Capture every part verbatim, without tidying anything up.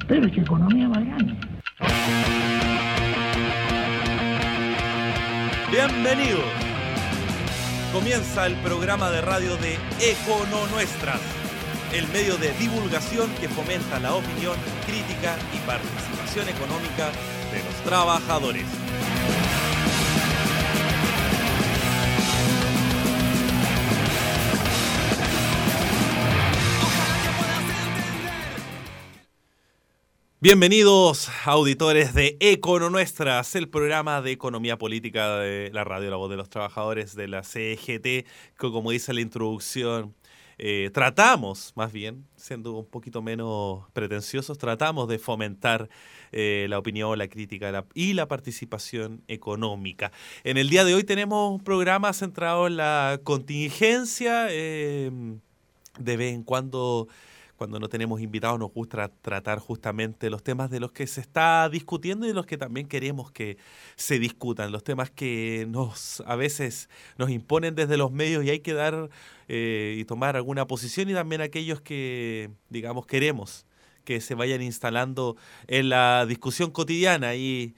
Pero es economía más grande. Bienvenidos. Comienza el programa de radio de Econo Nuestras, el medio de divulgación que fomenta la opinión, crítica y participación económica de los trabajadores. Bienvenidos, auditores de Econo Nuestras, el programa de economía política de la radio La Voz de los Trabajadores de la C E G T, que como dice la introducción, eh, tratamos, más bien, siendo un poquito menos pretenciosos, tratamos de fomentar eh, la opinión, la crítica la, y la participación económica. En el día de hoy tenemos un programa centrado en la contingencia, eh, de vez en cuando... Cuando no tenemos invitados nos gusta tratar justamente los temas de los que se está discutiendo y de los que también queremos que se discutan, los temas que nos a veces nos imponen desde los medios y hay que dar eh, y tomar alguna posición, y también aquellos que, digamos, queremos que se vayan instalando en la discusión cotidiana y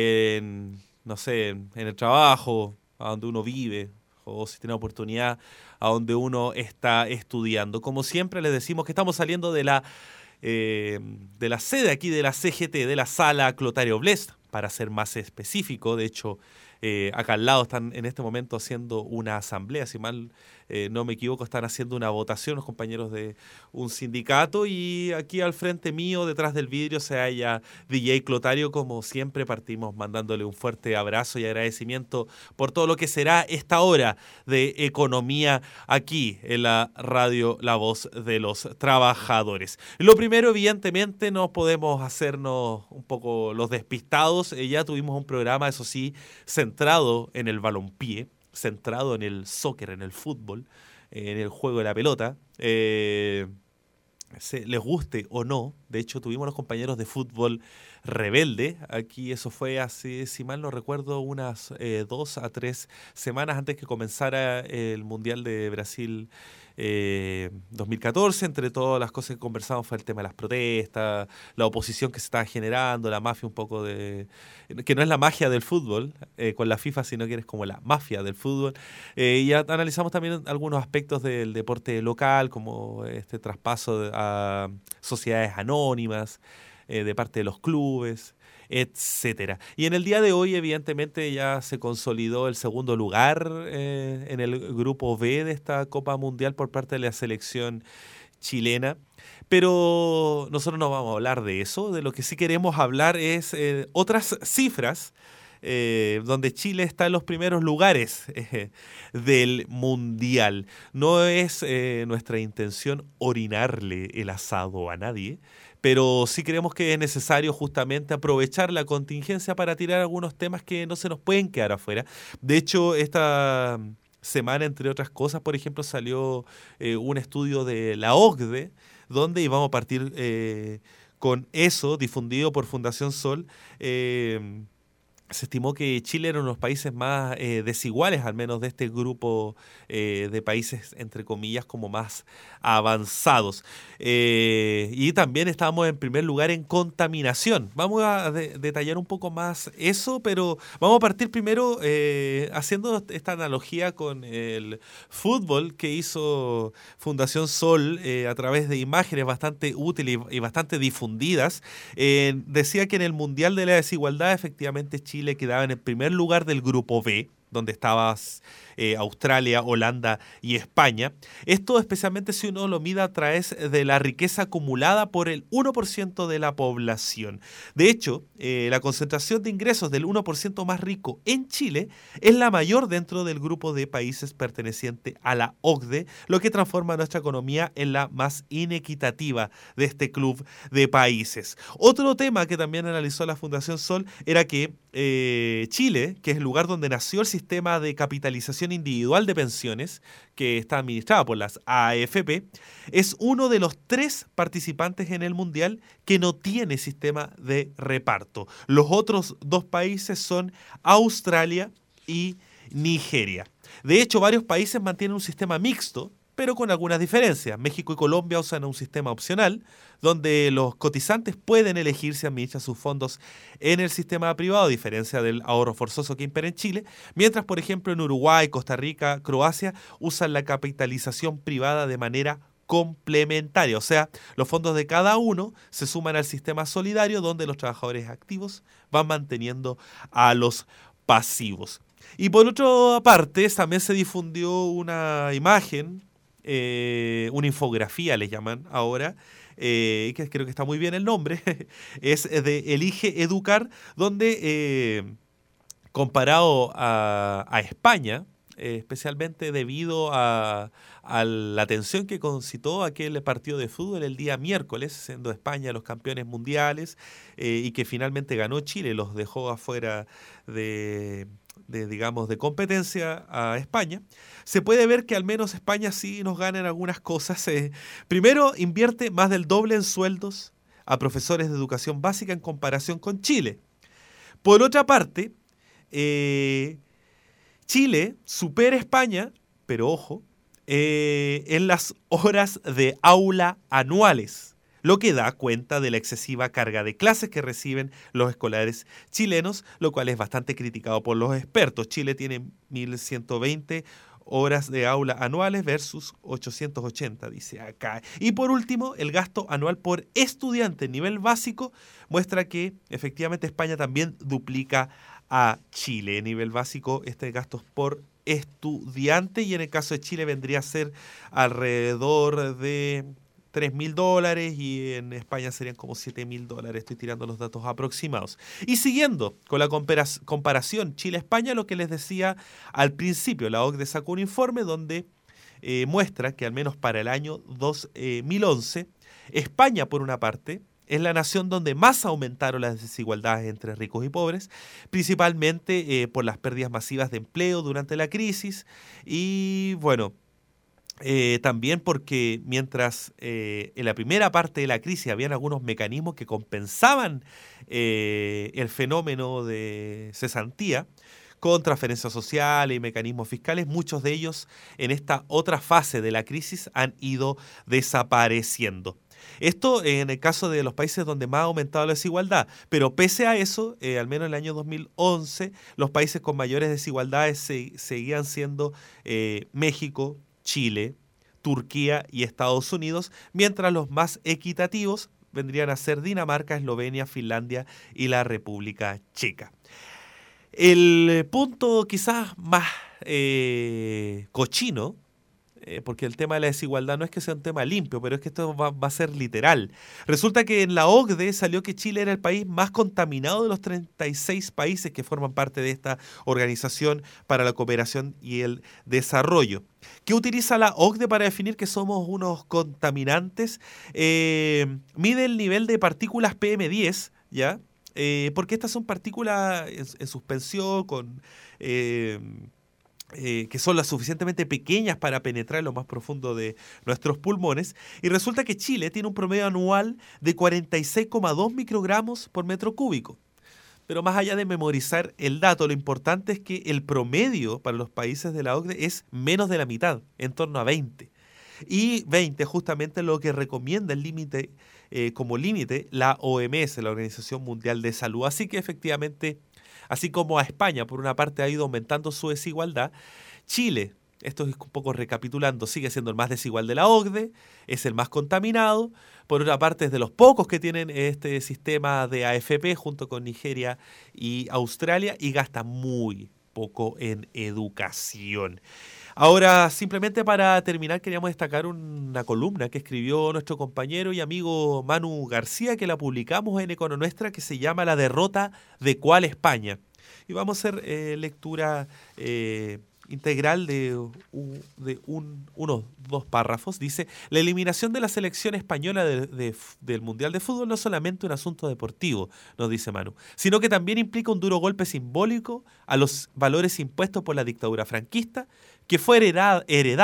en, no sé, en el trabajo, a donde uno vive, o si tiene oportunidad, a donde uno está estudiando. Como siempre les decimos que estamos saliendo de la eh, de la sede aquí de la C G T, de la sala Clotario Blest, para ser más específico. De hecho, eh, acá al lado están en este momento haciendo una asamblea, si mal eh, no me equivoco, están haciendo una votación los compañeros de un sindicato, y aquí al frente mío, detrás del vidrio, se halla D J Clotario. Como siempre, partimos mandándole un fuerte abrazo y agradecimiento por todo lo que será esta hora de economía aquí en la radio La Voz de los Trabajadores. Lo primero, evidentemente, no podemos hacernos un poco los despistados. Eh, ya tuvimos un programa, eso sí, centrado en el balompié, centrado en el soccer, en el fútbol, en el juego de la pelota. Eh, se, les guste o no, de hecho tuvimos los compañeros de fútbol rebelde. Aquí eso fue hace, si mal no recuerdo, unas eh, dos a tres semanas antes que comenzara el Mundial de Brasil eh, dos mil catorce. Entre todas las cosas que conversamos fue el tema de las protestas, la oposición que se estaba generando, la mafia un poco de... que no es la magia del fútbol eh, con la FIFA, sino que es como la mafia del fútbol. Eh, y analizamos también algunos aspectos del deporte local, como este traspaso a sociedades anónimas eh, de parte de los clubes, etcétera. Y en el día de hoy, evidentemente, ya se consolidó el segundo lugar eh, en el grupo B de esta Copa Mundial por parte de la selección chilena. Pero nosotros no vamos a hablar de eso. De lo que sí queremos hablar es eh, otras cifras, eh, donde Chile está en los primeros lugares eh, del Mundial. No es eh, nuestra intención orinarle el asado a nadie, pero sí creemos que es necesario justamente aprovechar la contingencia para tirar algunos temas que no se nos pueden quedar afuera. De hecho, esta semana, entre otras cosas, por ejemplo, salió eh, un estudio de la O C D E, donde íbamos a partir eh, con eso, difundido por Fundación Sol. Eh, se estimó que Chile era uno de los países más eh, desiguales, al menos de este grupo eh, de países, entre comillas, como más avanzados. Eh, y también estábamos en primer lugar en contaminación. Vamos a de- detallar un poco más eso, pero vamos a partir primero eh, haciendo esta analogía con el fútbol que hizo Fundación Sol eh, a través de imágenes bastante útiles y, y bastante difundidas. Eh, decía que en el Mundial de la Desigualdad, efectivamente, Chile Chile quedaba en el primer lugar del grupo B, donde estaban eh, Australia, Holanda y España. Esto especialmente si uno lo mide a través de la riqueza acumulada por el uno por ciento de la población. De hecho, eh, la concentración de ingresos del uno por ciento más rico en Chile es la mayor dentro del grupo de países perteneciente a la O C D E, lo que transforma a nuestra economía en la más inequitativa de este club de países. Otro tema que también analizó la Fundación Sol era que eh, Chile, que es el lugar donde nació el sistema de capitalización individual de pensiones, que está administrado por las A F P, es uno de los tres participantes en el Mundial que no tiene sistema de reparto. Los otros dos países son Australia y Nigeria. De hecho, varios países mantienen un sistema mixto, pero con algunas diferencias. México y Colombia usan un sistema opcional donde los cotizantes pueden elegir si administran sus fondos en el sistema privado, a diferencia del ahorro forzoso que impera en Chile, mientras, por ejemplo, en Uruguay, Costa Rica, Croacia usan la capitalización privada de manera complementaria. O sea, los fondos de cada uno se suman al sistema solidario donde los trabajadores activos van manteniendo a los pasivos. Y por otra parte, también se difundió una imagen, eh, una infografía le llaman ahora, eh, que creo que está muy bien el nombre, es de Elige Educar, donde eh, comparado a, a España, eh, especialmente debido a, a la atención que concitó aquel partido de fútbol el día miércoles, siendo España los campeones mundiales, eh, y que finalmente ganó Chile, los dejó afuera de... de, digamos, de competencia a España, se puede ver que al menos España sí nos gana en algunas cosas. Eh, primero, invierte más del doble en sueldos a profesores de educación básica en comparación con Chile. Por otra parte, eh, Chile supera a España, pero ojo, eh, en las horas de aula anuales, lo que da cuenta de la excesiva carga de clases que reciben los escolares chilenos, lo cual es bastante criticado por los expertos. Chile tiene mil ciento veinte horas de aula anuales versus ochocientos ochenta, dice acá. Y por último, el gasto anual por estudiante en nivel básico muestra que efectivamente España también duplica a Chile. En nivel básico, este gasto es por estudiante, y en el caso de Chile vendría a ser alrededor de tres mil dólares, y en España serían como siete mil dólares. Estoy tirando los datos aproximados. Y siguiendo con la comparación Chile-España, lo que les decía al principio, la O C D E sacó un informe donde eh, muestra que al menos para el año dos mil once, España, por una parte, es la nación donde más aumentaron las desigualdades entre ricos y pobres, principalmente eh, por las pérdidas masivas de empleo durante la crisis, y bueno, Eh, también porque mientras eh, en la primera parte de la crisis habían algunos mecanismos que compensaban eh, el fenómeno de cesantía con transferencias sociales y mecanismos fiscales, muchos de ellos en esta otra fase de la crisis han ido desapareciendo. Esto en el caso de los países donde más ha aumentado la desigualdad, pero pese a eso, eh, al menos en el año dos mil once, los países con mayores desigualdades se, seguían siendo eh, México, Chile, Turquía y Estados Unidos, mientras los más equitativos vendrían a ser Dinamarca, Eslovenia, Finlandia y la República Checa. El punto quizás más eh, cochino, eh, porque el tema de la desigualdad no es que sea un tema limpio, pero es que esto va, va a ser literal. Resulta que en la O C D E salió que Chile era el país más contaminado de los treinta y seis países que forman parte de esta Organización para la Cooperación y el Desarrollo. ¿Qué utiliza la O C D E para definir que somos unos contaminantes? Eh, mide el nivel de partículas P M diez, ¿ya? Eh, porque estas son partículas en, en suspensión con... Eh, Eh, que son las suficientemente pequeñas para penetrar en lo más profundo de nuestros pulmones, y resulta que Chile tiene un promedio anual de cuarenta y seis coma dos microgramos por metro cúbico. Pero más allá de memorizar el dato, lo importante es que el promedio para los países de la O C D E es menos de la mitad, en torno a veinte. Y veinte justamente lo que recomienda el límite eh, como límite la O M S, la Organización Mundial de Salud. Así que efectivamente, así como a España, por una parte, ha ido aumentando su desigualdad, Chile, esto es un poco recapitulando, sigue siendo el más desigual de la O C D E, es el más contaminado, por otra parte es de los pocos que tienen este sistema de A F P junto con Nigeria y Australia, y gasta muy poco en educación. Ahora, simplemente para terminar, queríamos destacar una columna que escribió nuestro compañero y amigo Manu García, que la publicamos en Econo Nuestra, que se llama La derrota de cuál España. Y vamos a hacer eh, lectura eh, integral de, de un, unos dos párrafos. Dice: la eliminación de la selección española de, de, del Mundial de Fútbol no es solamente un asunto deportivo, nos dice Manu, sino que también implica un duro golpe simbólico a los valores impuestos por la dictadura franquista, que fue heredada, heredada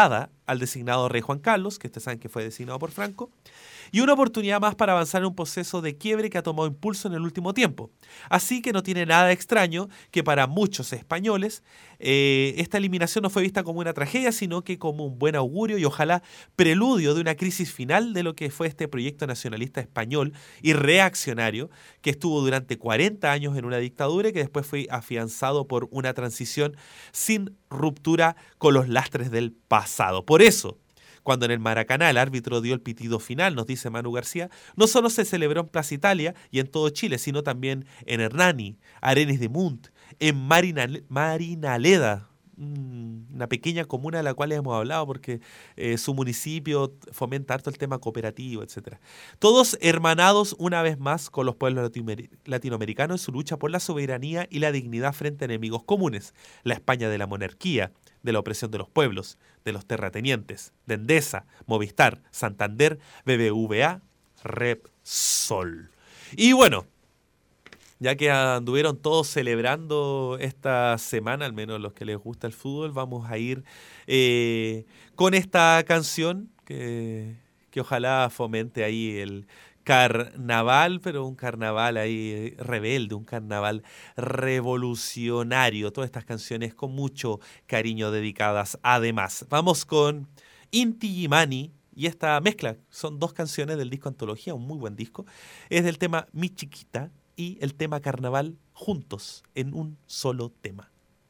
al designado rey Juan Carlos, que ustedes saben que fue designado por Franco, y una oportunidad más para avanzar en un proceso de quiebre que ha tomado impulso en el último tiempo. Así que no tiene nada de extraño que para muchos españoles eh, esta eliminación no fue vista como una tragedia, sino que como un buen augurio y ojalá preludio de una crisis final de lo que fue este proyecto nacionalista español y reaccionario que estuvo durante cuarenta años en una dictadura y que después fue afianzado por una transición sin ruptura con los lastres del pasado. Por eso, cuando en el Maracaná el árbitro dio el pitido final, nos dice Manu García, no solo se celebró en Plaza Italia y en todo Chile, sino también en Hernani, Arenis de Munt, en Marinal- Marinaleda, una pequeña comuna de la cual hemos hablado porque eh, su municipio fomenta harto el tema cooperativo, etcétera. Todos hermanados una vez más con los pueblos latinoamericanos en su lucha por la soberanía y la dignidad frente a enemigos comunes, la España de la monarquía, de la opresión de los pueblos, de los terratenientes, de Endesa, Movistar, Santander, B B V A, Repsol. Y bueno, ya que anduvieron todos celebrando esta semana, al menos los que les gusta el fútbol, vamos a ir eh, con esta canción que, que ojalá fomente ahí el carnaval, pero un carnaval ahí rebelde, un carnaval revolucionario. Todas estas canciones con mucho cariño dedicadas además. Vamos con Inti Illimani. Y esta mezcla, son dos canciones del disco Antología, un muy buen disco. Es del tema Mi Chiquita y el tema Carnaval juntos en un solo tema.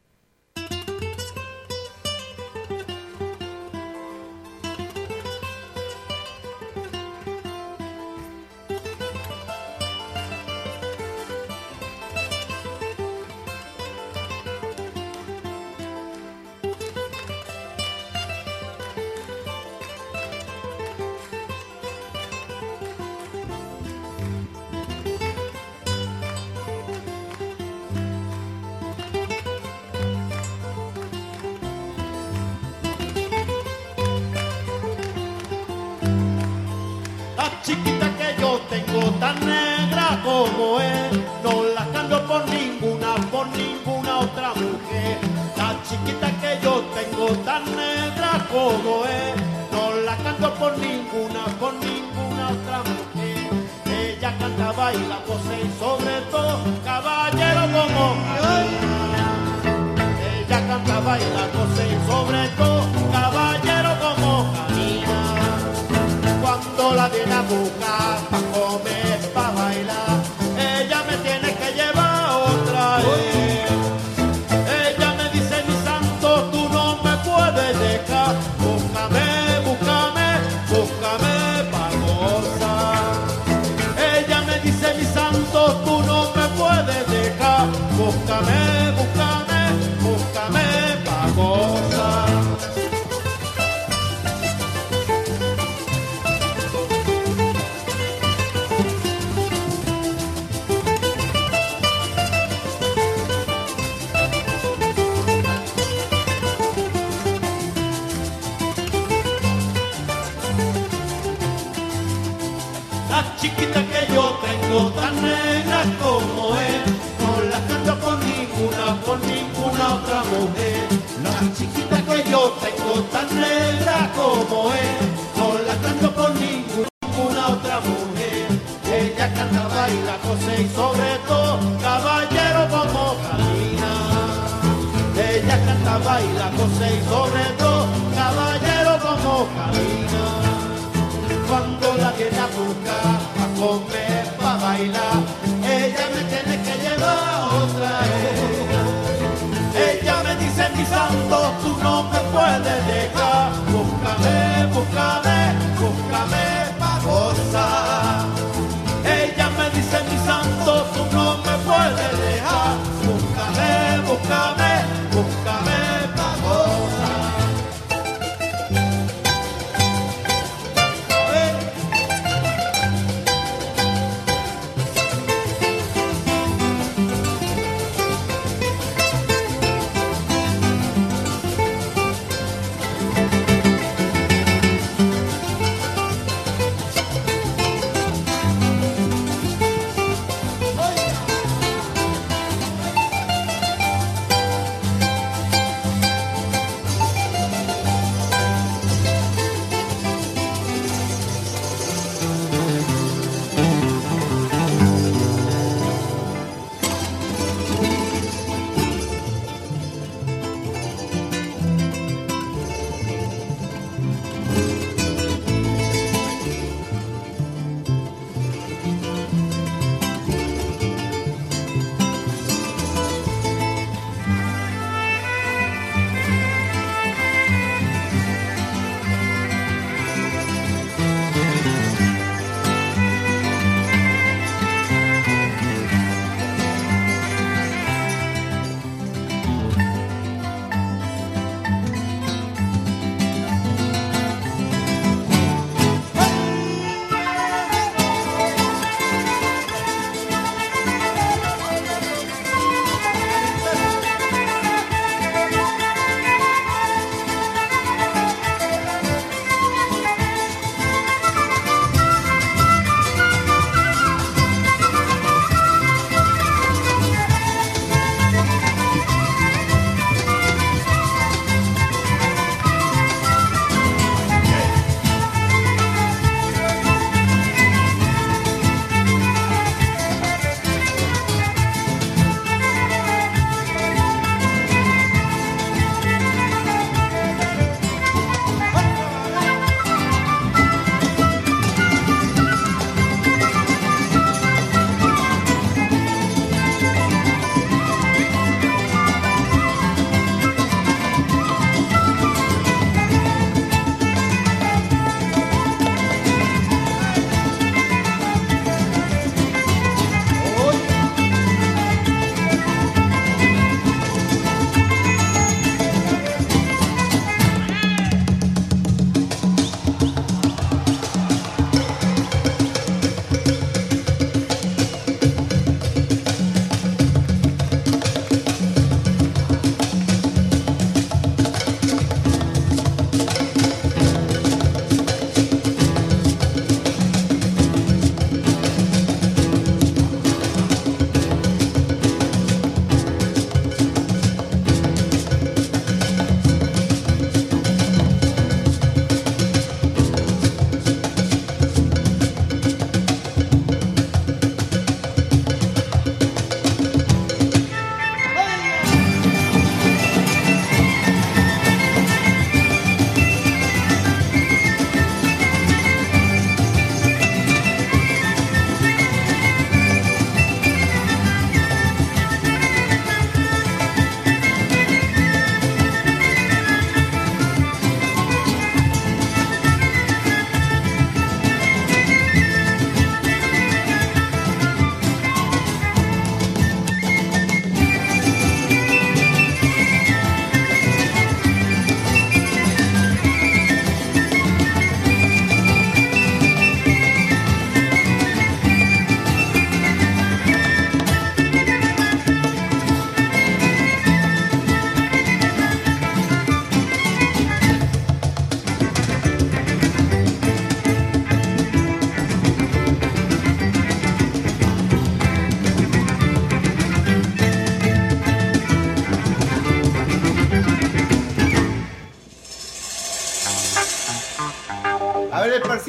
Chiquita que yo tengo tan negra como es, no la cambio por ninguna, por ninguna otra mujer. La chiquita que yo tengo tan negra como es, no la cambio por ninguna, por ninguna otra mujer. Ella canta, baila, posee y sobre todo caballero como camina. Ella canta, baila, posee y sobre todo caballero como camina. Cuando la viene a buscar pa' comer, pa' bailar, ella me tiene que llevar otra vez. Ella me dice, mi santo, tú no me puedes dejar. Búscame, búscame, búscame pa' gozar. Ella me dice, mi santo, tú no me puedes dejar. Búscame, búscame, búscame pa' gozar. Chiquita que yo tengo tan negra como es, no la cambio por ninguna, por ninguna otra mujer. La chiquita que yo tengo tan negra como es, no la cambio por ninguna otra mujer. Ella canta, baila, cose y sobre todo caballero como camina. Ella canta, baila, cose y sobre todo caballero como camina. Cuando la viene a buscar, a comer, pa' bailar, ella me tiene que llevar otra vez. Ella me dice, mi santo, tú no me puedes dejar. Búscame, búscame, búscame pa' gozar. Ella me dice, mi santo, tú no me puedes dejar. Búscame, búscame, búscame pa' gozar.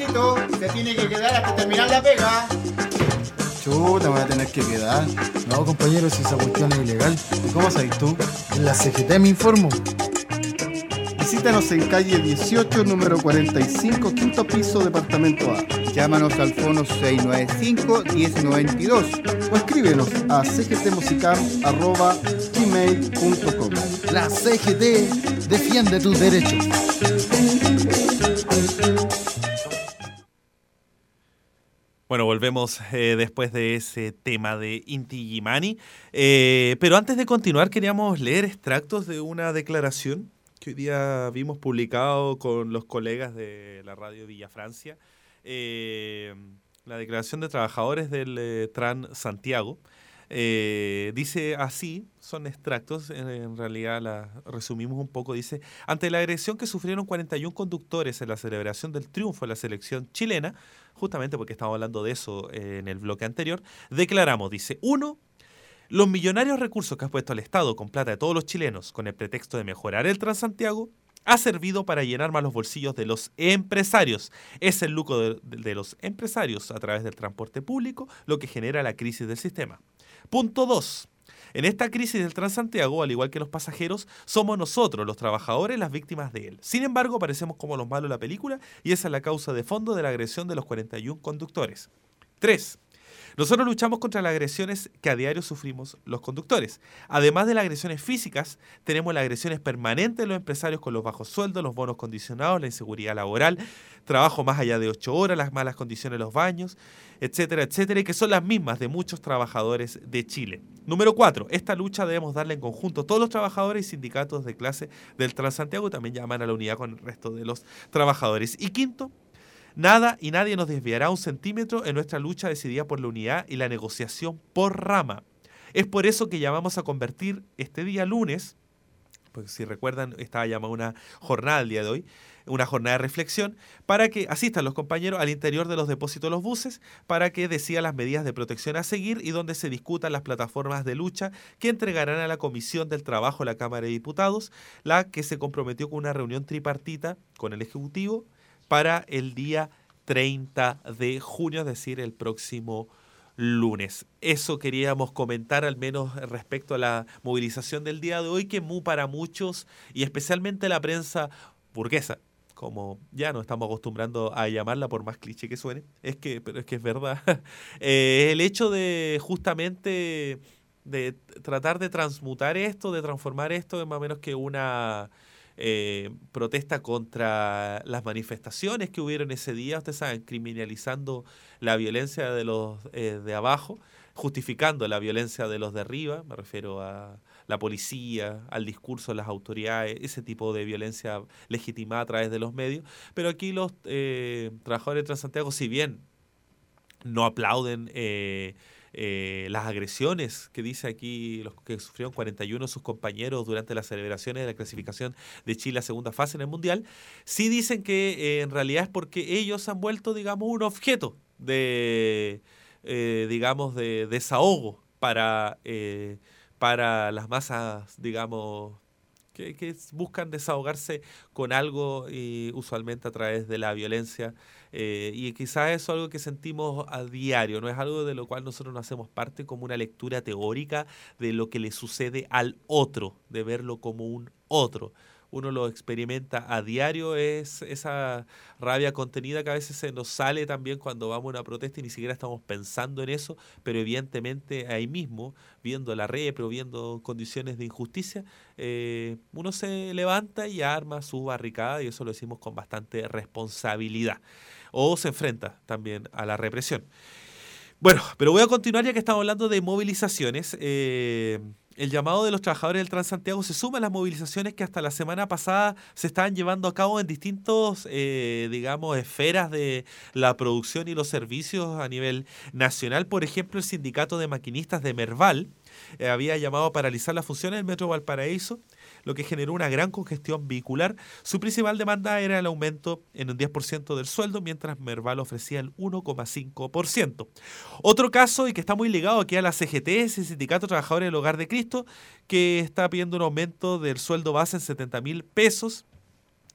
Juancito, se tiene que quedar hasta terminar la pega. Chuta, me voy a tener que quedar. No, compañero, si esa cuestión es ilegal. ¿Y cómo sabes tú? En la C G T me informo. Visítanos en calle dieciocho, número cuarenta y cinco, quinto piso, departamento A. Llámanos al fono seis nueve cinco, uno cero nueve dos O escríbenos a c g t musicam arroba gmail punto com. La C G T defiende tus derechos. Bueno, volvemos eh, después de ese tema de Inti Illimani. Eh, pero antes de continuar, queríamos leer extractos de una declaración que hoy día vimos publicado con los colegas de la radio Villa Francia. Eh, la declaración de trabajadores del eh, Tran Santiago. Eh, dice así, son extractos, en, en realidad la resumimos un poco, dice: ante la agresión que sufrieron cuarenta y uno conductores en la celebración del triunfo de la selección chilena, justamente porque estamos hablando de eso eh, en el bloque anterior, declaramos, dice, uno, los millonarios recursos que ha puesto el Estado con plata de todos los chilenos con el pretexto de mejorar el Transantiago ha servido para llenar más los bolsillos de los empresarios. Es el lucro de, de, de los empresarios a través del transporte público lo que genera la crisis del sistema. Punto dos. En esta crisis del Transantiago, al igual que los pasajeros, somos nosotros, los trabajadores, las víctimas de él. Sin embargo, parecemos como los malos de la película y esa es la causa de fondo de la agresión de los cuarenta y uno conductores. tres. Nosotros luchamos contra las agresiones que a diario sufrimos los conductores. Además de las agresiones físicas, tenemos las agresiones permanentes de los empresarios con los bajos sueldos, los bonos condicionados, la inseguridad laboral, trabajo más allá de ocho horas, las malas condiciones de los baños, etcétera, etcétera, y que son las mismas de muchos trabajadores de Chile. Número cuatro. Esta lucha debemos darle en conjunto todos los trabajadores y sindicatos de clase del Transantiago, también llaman a la unidad con el resto de los trabajadores. Y quinto, nada y nadie nos desviará un centímetro en nuestra lucha decidida por la unidad y la negociación por rama. Es por eso que llamamos a convertir este día lunes, porque si recuerdan estaba llamada una jornada el día de hoy, una jornada de reflexión, para que asistan los compañeros al interior de los depósitos de los buses, para que decidan las medidas de protección a seguir y donde se discutan las plataformas de lucha que entregarán a la Comisión del Trabajo de la Cámara de Diputados, la que se comprometió con una reunión tripartita con el Ejecutivo para el día treinta de junio, es decir, el próximo lunes. Eso queríamos comentar al menos respecto a la movilización del día de hoy, que mu para muchos, y especialmente la prensa burguesa, como ya nos estamos acostumbrando a llamarla por más cliché que suene, es que, pero es que es verdad, eh, el hecho de justamente de tratar de transmutar esto, de transformar esto en más o menos que una Eh, protesta contra las manifestaciones que hubieron ese día, ustedes saben, criminalizando la violencia de los eh, de abajo, justificando la violencia de los de arriba, me refiero a la policía, al discurso de las autoridades, ese tipo de violencia legitimada a través de los medios, pero aquí los eh, trabajadores de Transantiago, si bien no aplauden eh, Eh, las agresiones que dice aquí, los que sufrieron cuarenta y uno de sus compañeros durante las celebraciones de la clasificación de Chile a segunda fase en el Mundial, sí dicen que eh, en realidad es porque ellos han vuelto, digamos, un objeto de, eh, digamos, de desahogo para, eh, para las masas, digamos, que, que buscan desahogarse con algo y usualmente a través de la violencia. Eh, y quizás eso es algo que sentimos a diario, no es algo de lo cual nosotros no hacemos parte como una lectura teórica de lo que le sucede al otro, de verlo como un otro. Uno lo experimenta a diario, es esa rabia contenida que a veces se nos sale también cuando vamos a una protesta y ni siquiera estamos pensando en eso, pero evidentemente ahí mismo, viendo la repre, viendo condiciones de injusticia, eh, uno se levanta y arma su barricada, y eso lo decimos con bastante responsabilidad. O se enfrenta también a la represión. Bueno, pero voy a continuar ya que estamos hablando de movilizaciones. Eh, el llamado de los trabajadores del Transantiago se suma a las movilizaciones que hasta la semana pasada se estaban llevando a cabo en distintos, eh, digamos, esferas de la producción y los servicios a nivel nacional. Por ejemplo, el sindicato de maquinistas de Merval eh, había llamado a paralizar las funciones del Metro Valparaíso, lo que generó una gran congestión vehicular. Su principal demanda era el aumento en un diez por ciento del sueldo, mientras Merval ofrecía el uno coma cinco por ciento. Otro caso, y que está muy ligado aquí a la C G T, es el Sindicato de Trabajadores del Hogar de Cristo, que está pidiendo un aumento del sueldo base en setenta mil pesos,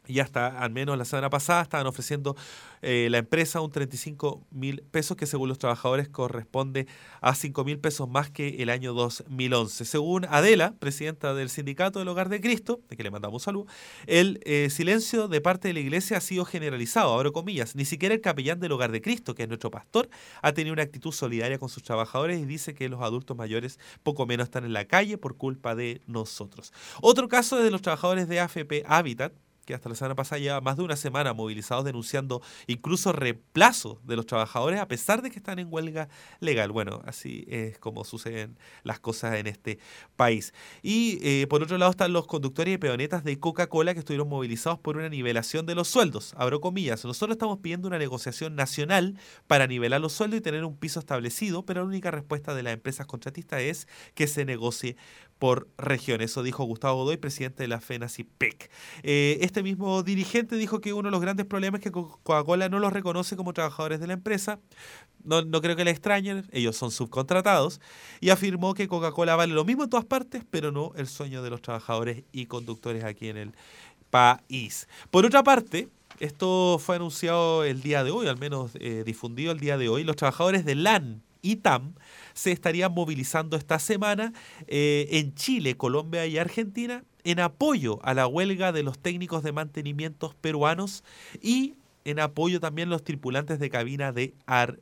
Y hasta, al menos la semana pasada, estaban ofreciendo eh, la empresa un treinta y cinco mil pesos, que según los trabajadores corresponde a cinco mil pesos más que el año dos mil once. Según Adela, presidenta del Sindicato del Hogar de Cristo, de que le mandamos un saludo, el eh, silencio de parte de la iglesia ha sido generalizado, abro comillas. Ni siquiera el capellán del Hogar de Cristo, que es nuestro pastor, ha tenido una actitud solidaria con sus trabajadores y dice que los adultos mayores poco menos están en la calle por culpa de nosotros. Otro caso es de los trabajadores de A F P Habitat, que hasta la semana pasada lleva más de una semana movilizados denunciando incluso reemplazo de los trabajadores a pesar de que están en huelga legal. Bueno, así es como suceden las cosas en este país. Y eh, por otro lado están los conductores y peonetas de Coca-Cola que estuvieron movilizados por una nivelación de los sueldos. Abro comillas, nosotros estamos pidiendo una negociación nacional para nivelar los sueldos y tener un piso establecido, pero la única respuesta de las empresas contratistas es que se negocie por región. Eso dijo Gustavo Godoy, presidente de la FENACIPEC. Eh, este mismo dirigente dijo que uno de los grandes problemas es que Coca-Cola no los reconoce como trabajadores de la empresa. No, no creo que le extrañen, ellos son subcontratados. Y afirmó que Coca-Cola vale lo mismo en todas partes, pero no el sueño de los trabajadores y conductores aquí en el país. Por otra parte, esto fue anunciado el día de hoy, al menos eh, difundido el día de hoy, los trabajadores de LAN y T A M se estarían movilizando esta semana eh, en Chile, Colombia y Argentina en apoyo a la huelga de los técnicos de mantenimientos peruanos y en apoyo también a los tripulantes de cabina de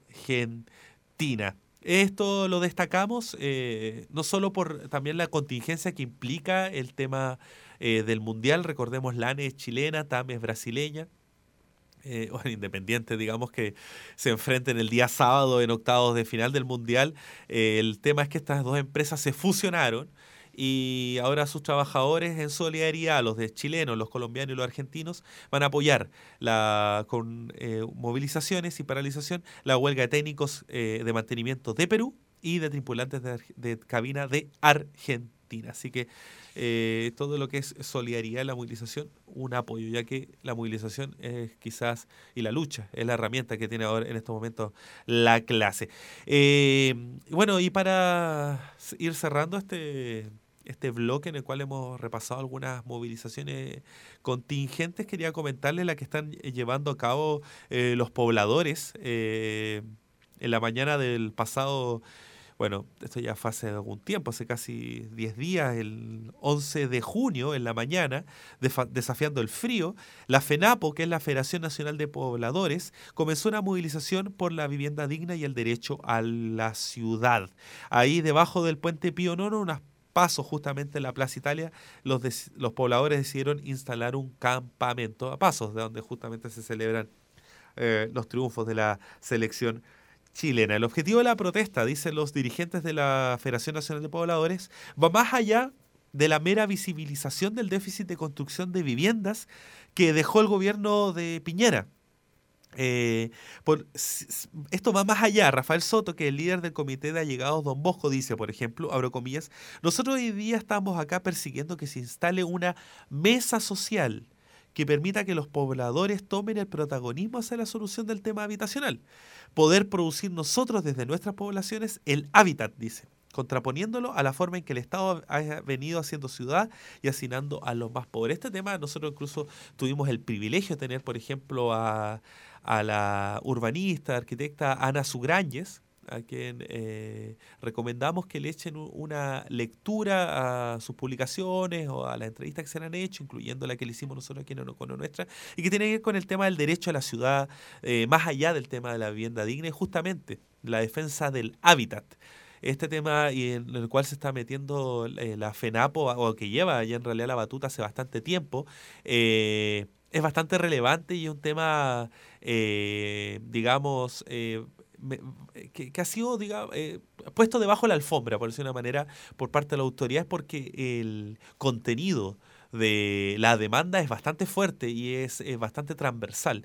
Argentina. Esto lo destacamos eh, no solo por también la contingencia que implica el tema eh, del Mundial. Recordemos, LAN es chilena, T A M es brasileña. Eh, o Independiente, digamos, que se enfrenten el día sábado en octavos de final del Mundial. Eh, el tema es que estas dos empresas se fusionaron y ahora sus trabajadores, en solidaridad, los de chilenos, los colombianos y los argentinos, van a apoyar la con eh, movilizaciones y paralización la huelga de técnicos eh, de mantenimiento de Perú y de tripulantes de, de cabina de Argentina. Así que eh, todo lo que es solidaridad en la movilización, un apoyo, ya que la movilización es quizás, y la lucha, es la herramienta que tiene ahora en estos momentos la clase. Eh, bueno, y para ir cerrando este... este bloque en el cual hemos repasado algunas movilizaciones contingentes, quería comentarles la que están llevando a cabo eh, los pobladores eh, en la mañana del pasado, bueno, esto ya fue hace algún tiempo, hace casi diez días, el once de junio en la mañana, desafiando el frío, la FENAPO, que es la Federación Nacional de Pobladores, comenzó una movilización por la vivienda digna y el derecho a la ciudad. Ahí debajo del puente Pío Nono, unas paso justamente en la Plaza Italia, los, de, los pobladores decidieron instalar un campamento a pasos, de donde justamente se celebran eh, los triunfos de la selección chilena. El objetivo de la protesta, dicen los dirigentes de la Federación Nacional de Pobladores, va más allá de la mera visibilización del déficit de construcción de viviendas que dejó el gobierno de Piñera. Eh, por, esto va más allá. Rafael Soto, que es el líder del comité de allegados Don Bosco, dice, por ejemplo, abro comillas, nosotros hoy día estamos acá persiguiendo que se instale una mesa social que permita que los pobladores tomen el protagonismo hacia la solución del tema habitacional, poder producir nosotros desde nuestras poblaciones el hábitat, dice, contraponiéndolo a la forma en que el Estado ha venido haciendo ciudad y asignando a los más pobres. Este tema nosotros incluso tuvimos el privilegio de tener, por ejemplo, a, a la urbanista, arquitecta Ana Sugráñez, a quien eh, recomendamos que le echen una lectura a sus publicaciones o a las entrevistas que se le han hecho, incluyendo la que le hicimos nosotros aquí en Onocono Nuestra, y que tiene que ver con el tema del derecho a la ciudad, eh, más allá del tema de la vivienda digna y justamente la defensa del hábitat. Este tema y en el cual se está metiendo eh, la FENAPO, o que lleva ya en realidad la batuta hace bastante tiempo, eh, es bastante relevante y es un tema, eh, digamos, eh, me, que, que ha sido digamos, eh, puesto debajo de la alfombra, por decirlo de una manera, por parte de la autoridad, porque el contenido de la demanda es bastante fuerte y es, es bastante transversal.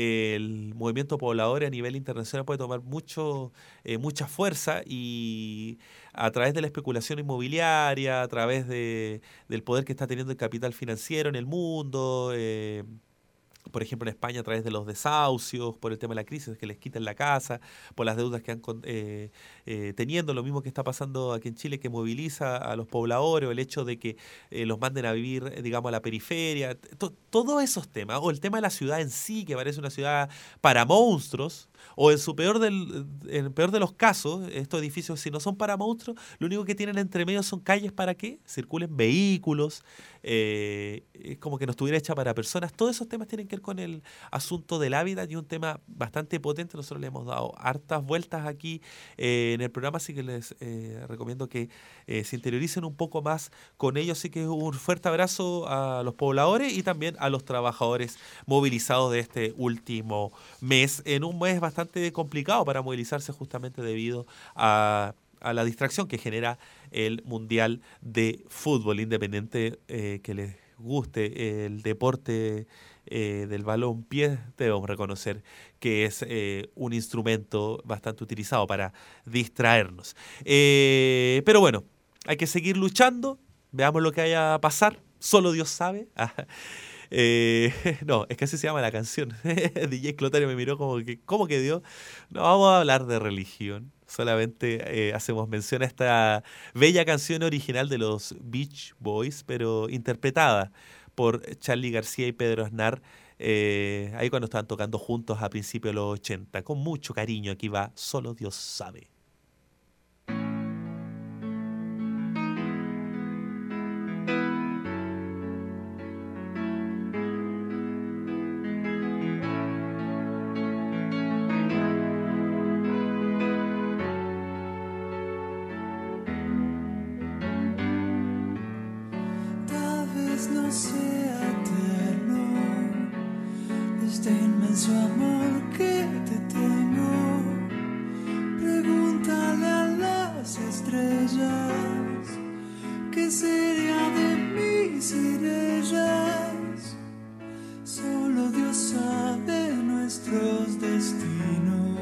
El movimiento poblador a nivel internacional puede tomar mucho eh, mucha fuerza y a través de la especulación inmobiliaria, a través de, del poder que está teniendo el capital financiero en el mundo, eh, por ejemplo, en España a través de los desahucios, por el tema de la crisis, que les quitan la casa, por las deudas que han eh, eh, teniendo, lo mismo que está pasando aquí en Chile, que moviliza a los pobladores, o el hecho de que eh, los manden a vivir, digamos, a la periferia, to- todos esos temas, o el tema de la ciudad en sí, que parece una ciudad para monstruos, o en su peor del, en el peor de los casos, estos edificios, si no son para monstruos, lo único que tienen entre medio son calles para que circulen vehículos, eh, es como que no estuviera hecha para personas. Todos esos temas tienen que ver con el asunto del hábitat, y un tema bastante potente. Nosotros le hemos dado hartas vueltas aquí eh, en el programa, así que les eh, recomiendo que eh, se interioricen un poco más con ello. Así que un fuerte abrazo a los pobladores y también a los trabajadores movilizados de este último mes, en un mes bastante complicado para movilizarse, justamente debido a, a la distracción que genera el Mundial de Fútbol, independiente eh, que les guste el deporte eh, del balompié. Debemos reconocer que es eh, un instrumento bastante utilizado para distraernos. Eh, pero bueno, hay que seguir luchando, veamos lo que vaya a pasar, solo Dios sabe. Eh, no, es que así se llama la canción. D J Clotario me miró como que, ¿cómo que Dios? No vamos a hablar de religión. Solamente eh, hacemos mención a esta bella canción original de los Beach Boys, pero interpretada por Charly García y Pedro Aznar, eh, ahí cuando estaban tocando juntos a principios de los ochenta. Con mucho cariño, aquí va Solo Dios sabe. No sea eterno este inmenso amor que te tengo. Pregúntale a las estrellas qué sería de mí sin ellas. Solo Dios sabe nuestros destinos.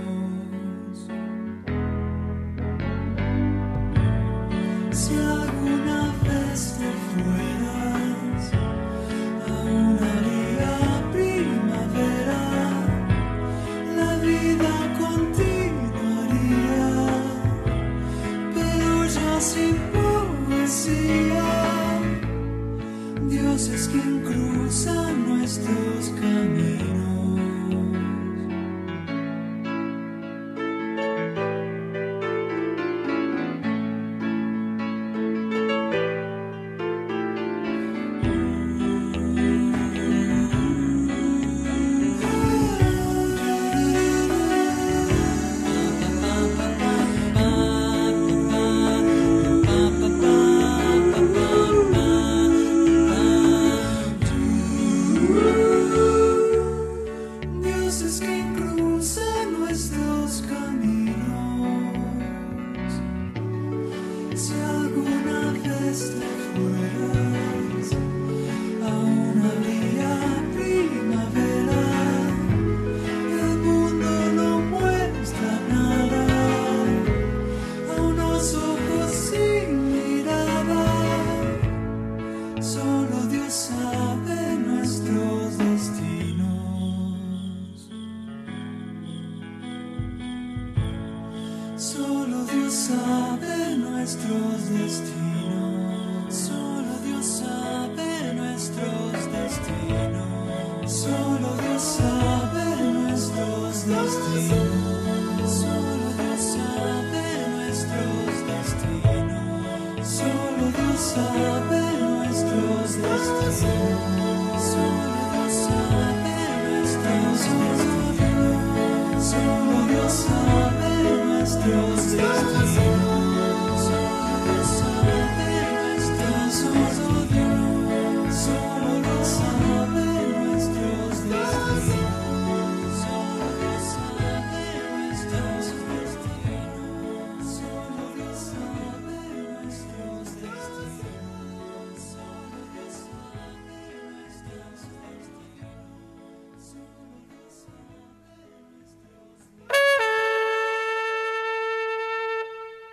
Si alguna vez te fueras a una liga primavera, la vida continuaría, pero ya sin poesía. Dios es quien cruza nuestros caminos.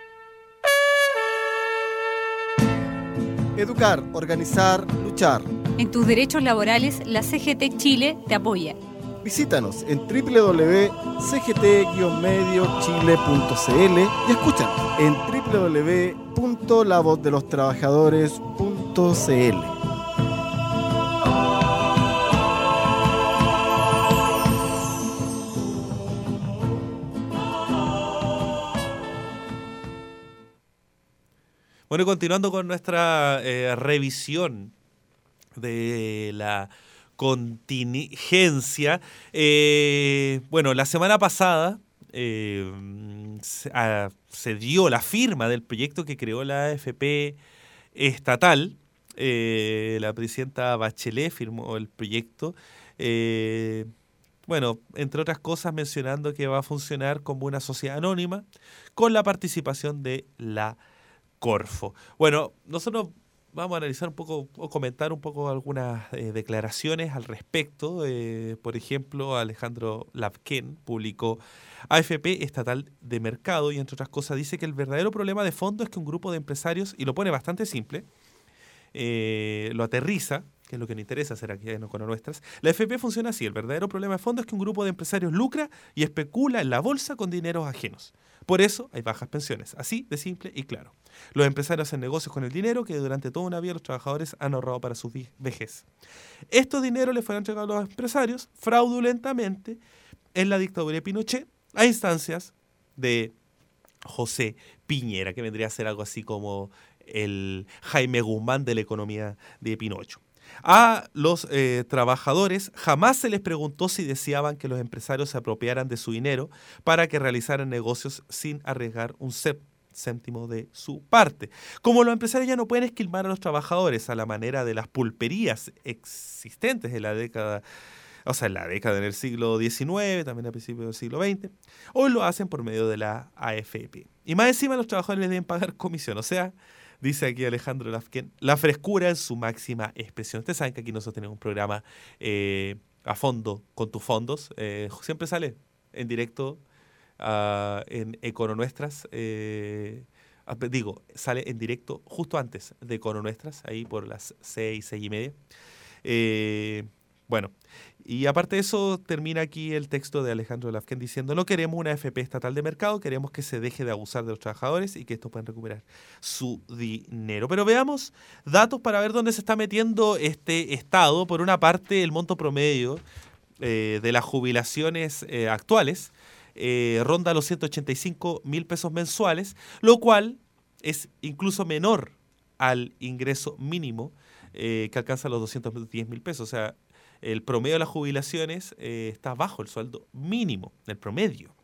Educar, organizar, luchar. En tus derechos laborales, la C G T Chile te apoya. Visítanos en doble u doble u doble u punto c g t guion medio chile punto c l y escúchanos en doble u doble u doble u punto la voz de los trabajadores punto c l. Bueno, continuando con nuestra eh, revisión de la contingencia, eh, bueno, la semana pasada eh, se, a, se dio la firma del proyecto que creó la A F P estatal. Eh, la presidenta Bachelet firmó el proyecto, eh, bueno, entre otras cosas mencionando que va a funcionar como una sociedad anónima con la participación de la Corfo. Bueno, nosotros vamos a analizar un poco o comentar un poco algunas eh, declaraciones al respecto. Eh, por ejemplo, Alejandro Lavken publicó: A F P estatal de mercado, y entre otras cosas dice que el verdadero problema de fondo es que un grupo de empresarios, y lo pone bastante simple, eh, lo aterriza, que es lo que nos interesa hacer aquí en Econo Nuestras. La A F P funciona así: el verdadero problema de fondo es que un grupo de empresarios lucra y especula en la bolsa con dineros ajenos. Por eso hay bajas pensiones, así de simple y claro. Los empresarios hacen negocios con el dinero que durante toda una vida los trabajadores han ahorrado para su vejez. Estos dineros les fueron entregados a los empresarios fraudulentamente en la dictadura de Pinochet a instancias de José Piñera, que vendría a ser algo así como el Jaime Guzmán de la economía de Pinocho. A los eh, trabajadores jamás se les preguntó si deseaban que los empresarios se apropiaran de su dinero para que realizaran negocios sin arriesgar un céntimo de su parte. Como los empresarios ya no pueden esquilmar a los trabajadores a la manera de las pulperías existentes en la década, o sea, en la década del siglo diecinueve, también a principios del siglo veinte, hoy lo hacen por medio de la A F P. Y más encima los trabajadores les deben pagar comisión, o sea, dice aquí Alejandro Lavken, la frescura en su máxima expresión. Ustedes saben que aquí nosotros tenemos un programa eh, a fondo con tus fondos. Eh, siempre sale en directo uh, en Econo Nuestras. Eh, digo, sale en directo justo antes de Econo Nuestras, ahí por las seis, seis y media. Eh, bueno, y aparte de eso, termina aquí el texto de Alejandro Lavken diciendo: no queremos una A F P estatal de mercado, queremos que se deje de abusar de los trabajadores y que estos puedan recuperar su dinero. Pero veamos datos para ver dónde se está metiendo este Estado. Por una parte, el monto promedio eh, de las jubilaciones eh, actuales eh, ronda los ciento ochenta y cinco mil pesos mensuales, lo cual es incluso menor al ingreso mínimo eh, que alcanza los doscientos diez mil pesos. O sea, el promedio de las jubilaciones eh, está bajo el sueldo mínimo, el promedio.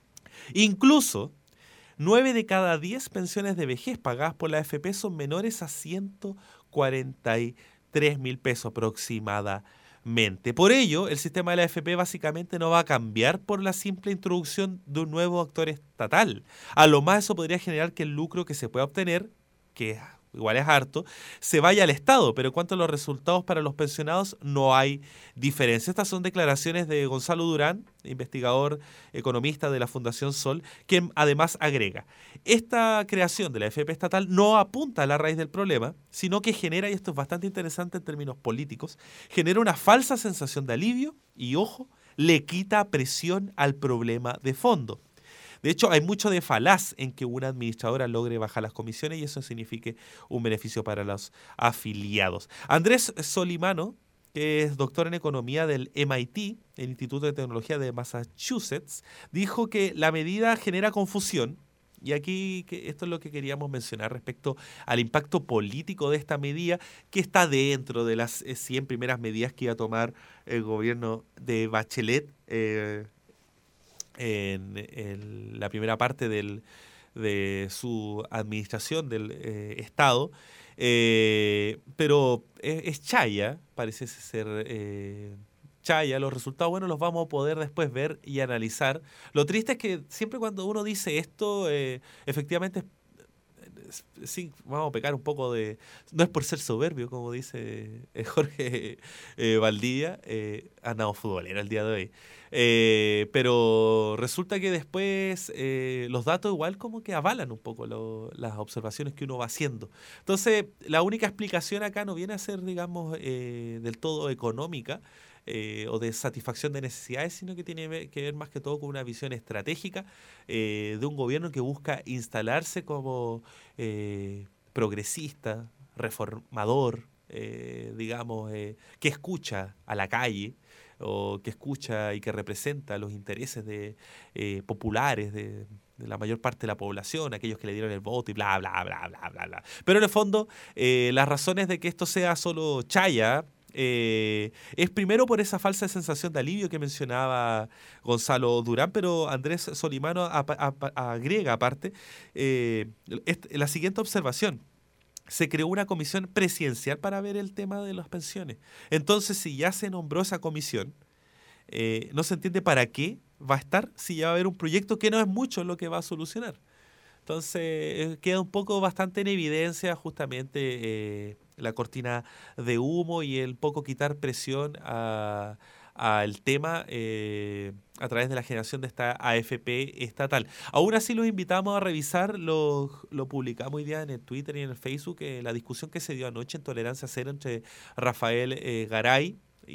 Incluso, nueve de cada diez pensiones de vejez pagadas por la A F P son menores a ciento cuarenta y tres mil pesos aproximadamente. Por ello, el sistema de la A F P básicamente no va a cambiar por la simple introducción de un nuevo actor estatal. A lo más eso podría generar que el lucro que se pueda obtener, que igual es harto, se vaya al Estado, pero en cuanto a los resultados para los pensionados no hay diferencia. Estas son declaraciones de Gonzalo Durán, investigador economista de la Fundación Sol, quien además agrega: esta creación de la A F P estatal no apunta a la raíz del problema, sino que genera, y esto es bastante interesante en términos políticos, genera una falsa sensación de alivio y, ojo, le quita presión al problema de fondo. De hecho, hay mucho de falaz en que una administradora logre bajar las comisiones y eso signifique un beneficio para los afiliados. Andrés Solimano, que es doctor en economía del M I T, el Instituto de Tecnología de Massachusetts, dijo que la medida genera confusión. Y aquí que esto es lo que queríamos mencionar respecto al impacto político de esta medida, que está dentro de las cien primeras medidas que iba a tomar el gobierno de Bachelet eh, en, en la primera parte del, de su administración del eh, Estado. Eh, pero es, es chaya, parece ser eh, chaya. Los resultados, bueno, los vamos a poder después ver y analizar. Lo triste es que siempre cuando uno dice esto, eh, efectivamente sí, vamos a pecar un poco de... No es por ser soberbio, como dice eh, Jorge eh, Valdivia, eh, andamos futbolero el día de hoy. Eh, pero resulta que después eh, los datos igual como que avalan un poco lo, las observaciones que uno va haciendo. Entonces, la única explicación acá no viene a ser, digamos, eh, del todo económica, Eh, o de satisfacción de necesidades, sino que tiene que ver más que todo con una visión estratégica eh, de un gobierno que busca instalarse como eh, progresista, reformador, eh, digamos, eh, que escucha a la calle, o que escucha y que representa los intereses de eh, populares de, de la mayor parte de la población, aquellos que le dieron el voto y bla, bla, bla, bla, bla, bla. Pero en el fondo, eh, las razones de que esto sea solo chaya, Eh, es primero por esa falsa sensación de alivio que mencionaba Gonzalo Durán, pero Andrés Solimano ap- ap- agrega aparte eh, est- la siguiente observación. Se creó una comisión presidencial para ver el tema de las pensiones. Entonces, si ya se nombró esa comisión, eh, no se entiende para qué va a estar si ya va a haber un proyecto que no es mucho lo que va a solucionar. Entonces, eh, queda un poco bastante en evidencia justamente eh, la cortina de humo y el poco quitar presión a, al tema eh, a través de la generación de esta A F P estatal. Aún así los invitamos a revisar, lo, lo publicamos hoy día en el Twitter y en el Facebook, eh, la discusión que se dio anoche en Tolerancia Cero entre Rafael eh, Garay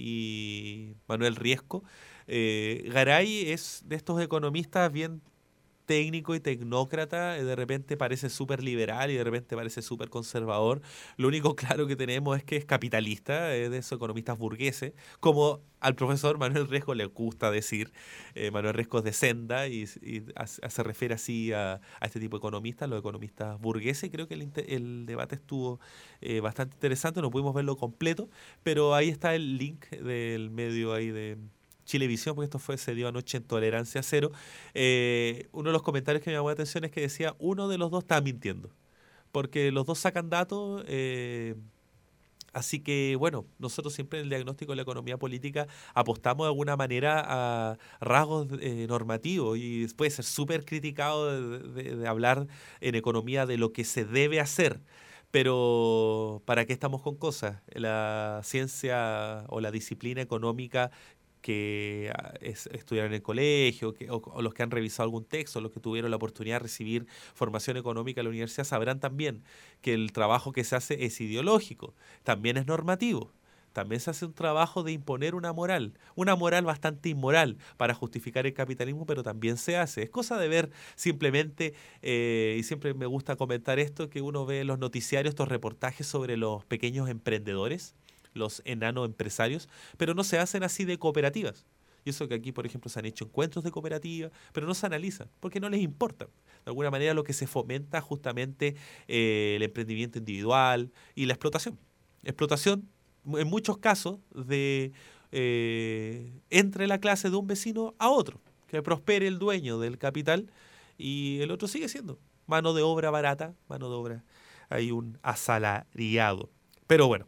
y Manuel Riesco. Eh, Garay es de estos economistas bien técnico y tecnócrata, de repente parece súper liberal y de repente parece súper conservador. Lo único claro que tenemos es que es capitalista, es de esos economistas burgueses, como al profesor Manuel Riesco le gusta decir. eh, Manuel Riesco es de Senda y, y a, a, se refiere así a, a este tipo de economistas, los economistas burgueses, y creo que el, el debate estuvo eh, bastante interesante, no pudimos verlo completo, pero ahí está el link del medio ahí de Chilevisión, porque esto fue se dio anoche en Tolerancia Cero. Eh, uno de los comentarios que me llamó la atención es que decía, uno de los dos está mintiendo, porque los dos sacan datos, eh, así que bueno, nosotros siempre en el diagnóstico de la economía política apostamos de alguna manera a rasgos eh, normativos, y puede ser súper criticado de, de, de hablar en economía de lo que se debe hacer. Pero ¿para qué estamos con cosas? La ciencia o la disciplina económica que es, estudiaron en el colegio, que, o, o los que han revisado algún texto, los que tuvieron la oportunidad de recibir formación económica en la universidad, sabrán también que el trabajo que se hace es ideológico, también es normativo, también se hace un trabajo de imponer una moral, una moral bastante inmoral para justificar el capitalismo, pero también se hace. Es cosa de ver simplemente, eh, y siempre me gusta comentar esto, que uno ve en los noticiarios estos reportajes sobre los pequeños emprendedores, los enanos empresarios, pero no se hacen así de cooperativas. Y eso que aquí, por ejemplo, se han hecho encuentros de cooperativa, pero no se analizan, porque no les importa. De alguna manera lo que se fomenta justamente eh, el emprendimiento individual y la explotación. Explotación, en muchos casos, de eh, entre la clase de un vecino a otro, que prospere el dueño del capital y el otro sigue siendo mano de obra barata, mano de obra, hay un asalariado. Pero bueno,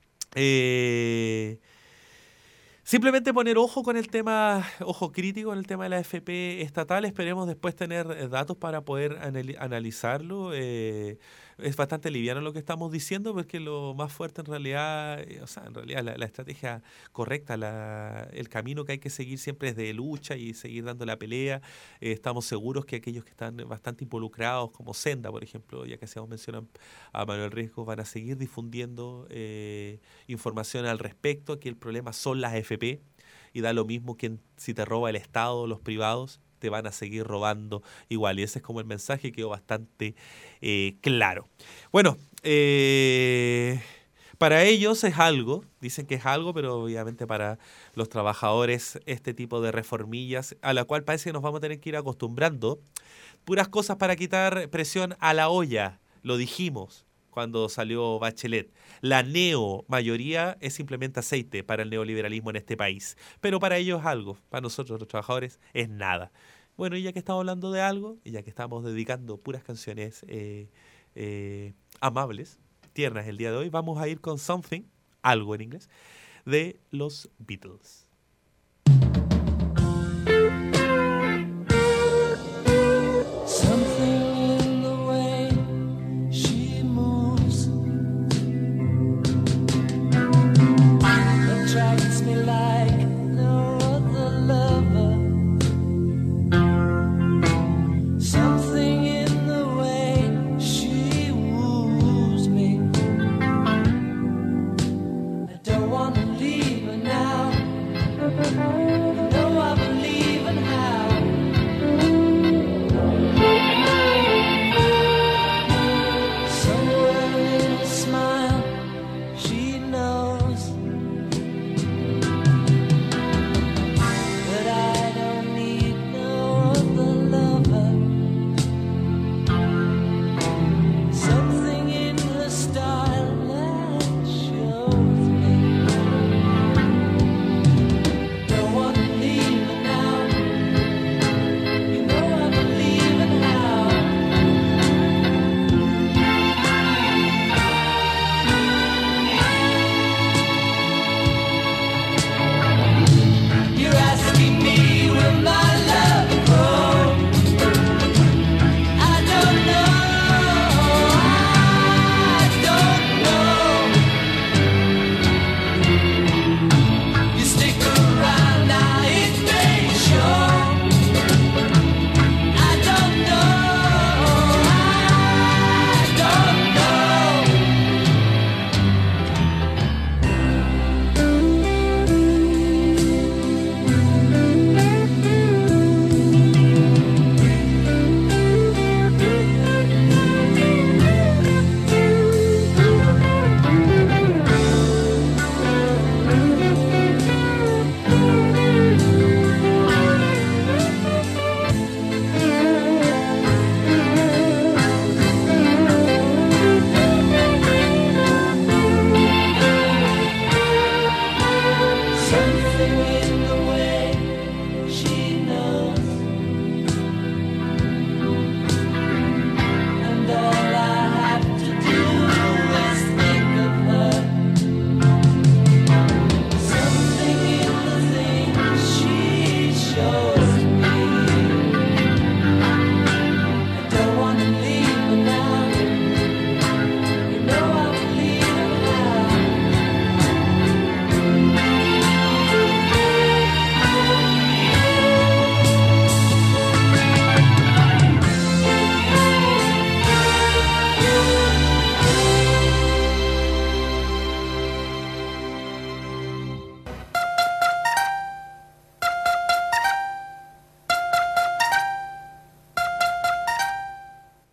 Eh, simplemente poner ojo con el tema, ojo crítico en el tema de la A F P estatal. Esperemos después tener datos para poder anali- analizarlo. Eh, es bastante liviano lo que estamos diciendo, porque lo más fuerte en realidad, eh, o sea, en realidad la, la estrategia correcta, la, el camino que hay que seguir siempre es de lucha y seguir dando la pelea. Eh, estamos seguros que aquellos que están bastante involucrados, como Senda, por ejemplo, ya que hacemos mención a Manuel Riesco, van a seguir difundiendo eh, información al respecto, que el problema son las A F P, y da lo mismo que si te roba el Estado o los privados, te van a seguir robando igual. Y ese es como el mensaje, quedó bastante eh, claro. Bueno, eh, para ellos es algo, dicen que es algo, pero obviamente para los trabajadores este tipo de reformillas, a la cual parece que nos vamos a tener que ir acostumbrando, puras cosas para quitar presión a la olla, lo dijimos cuando salió Bachelet. La neo mayoría es simplemente aceite para el neoliberalismo en este país. Pero para ellos es algo, para nosotros los trabajadores es nada. Bueno, y ya que estamos hablando de algo, y ya que estamos dedicando puras canciones eh, eh, amables, tiernas el día de hoy, vamos a ir con Something, algo en inglés, de los Beatles. Something in the way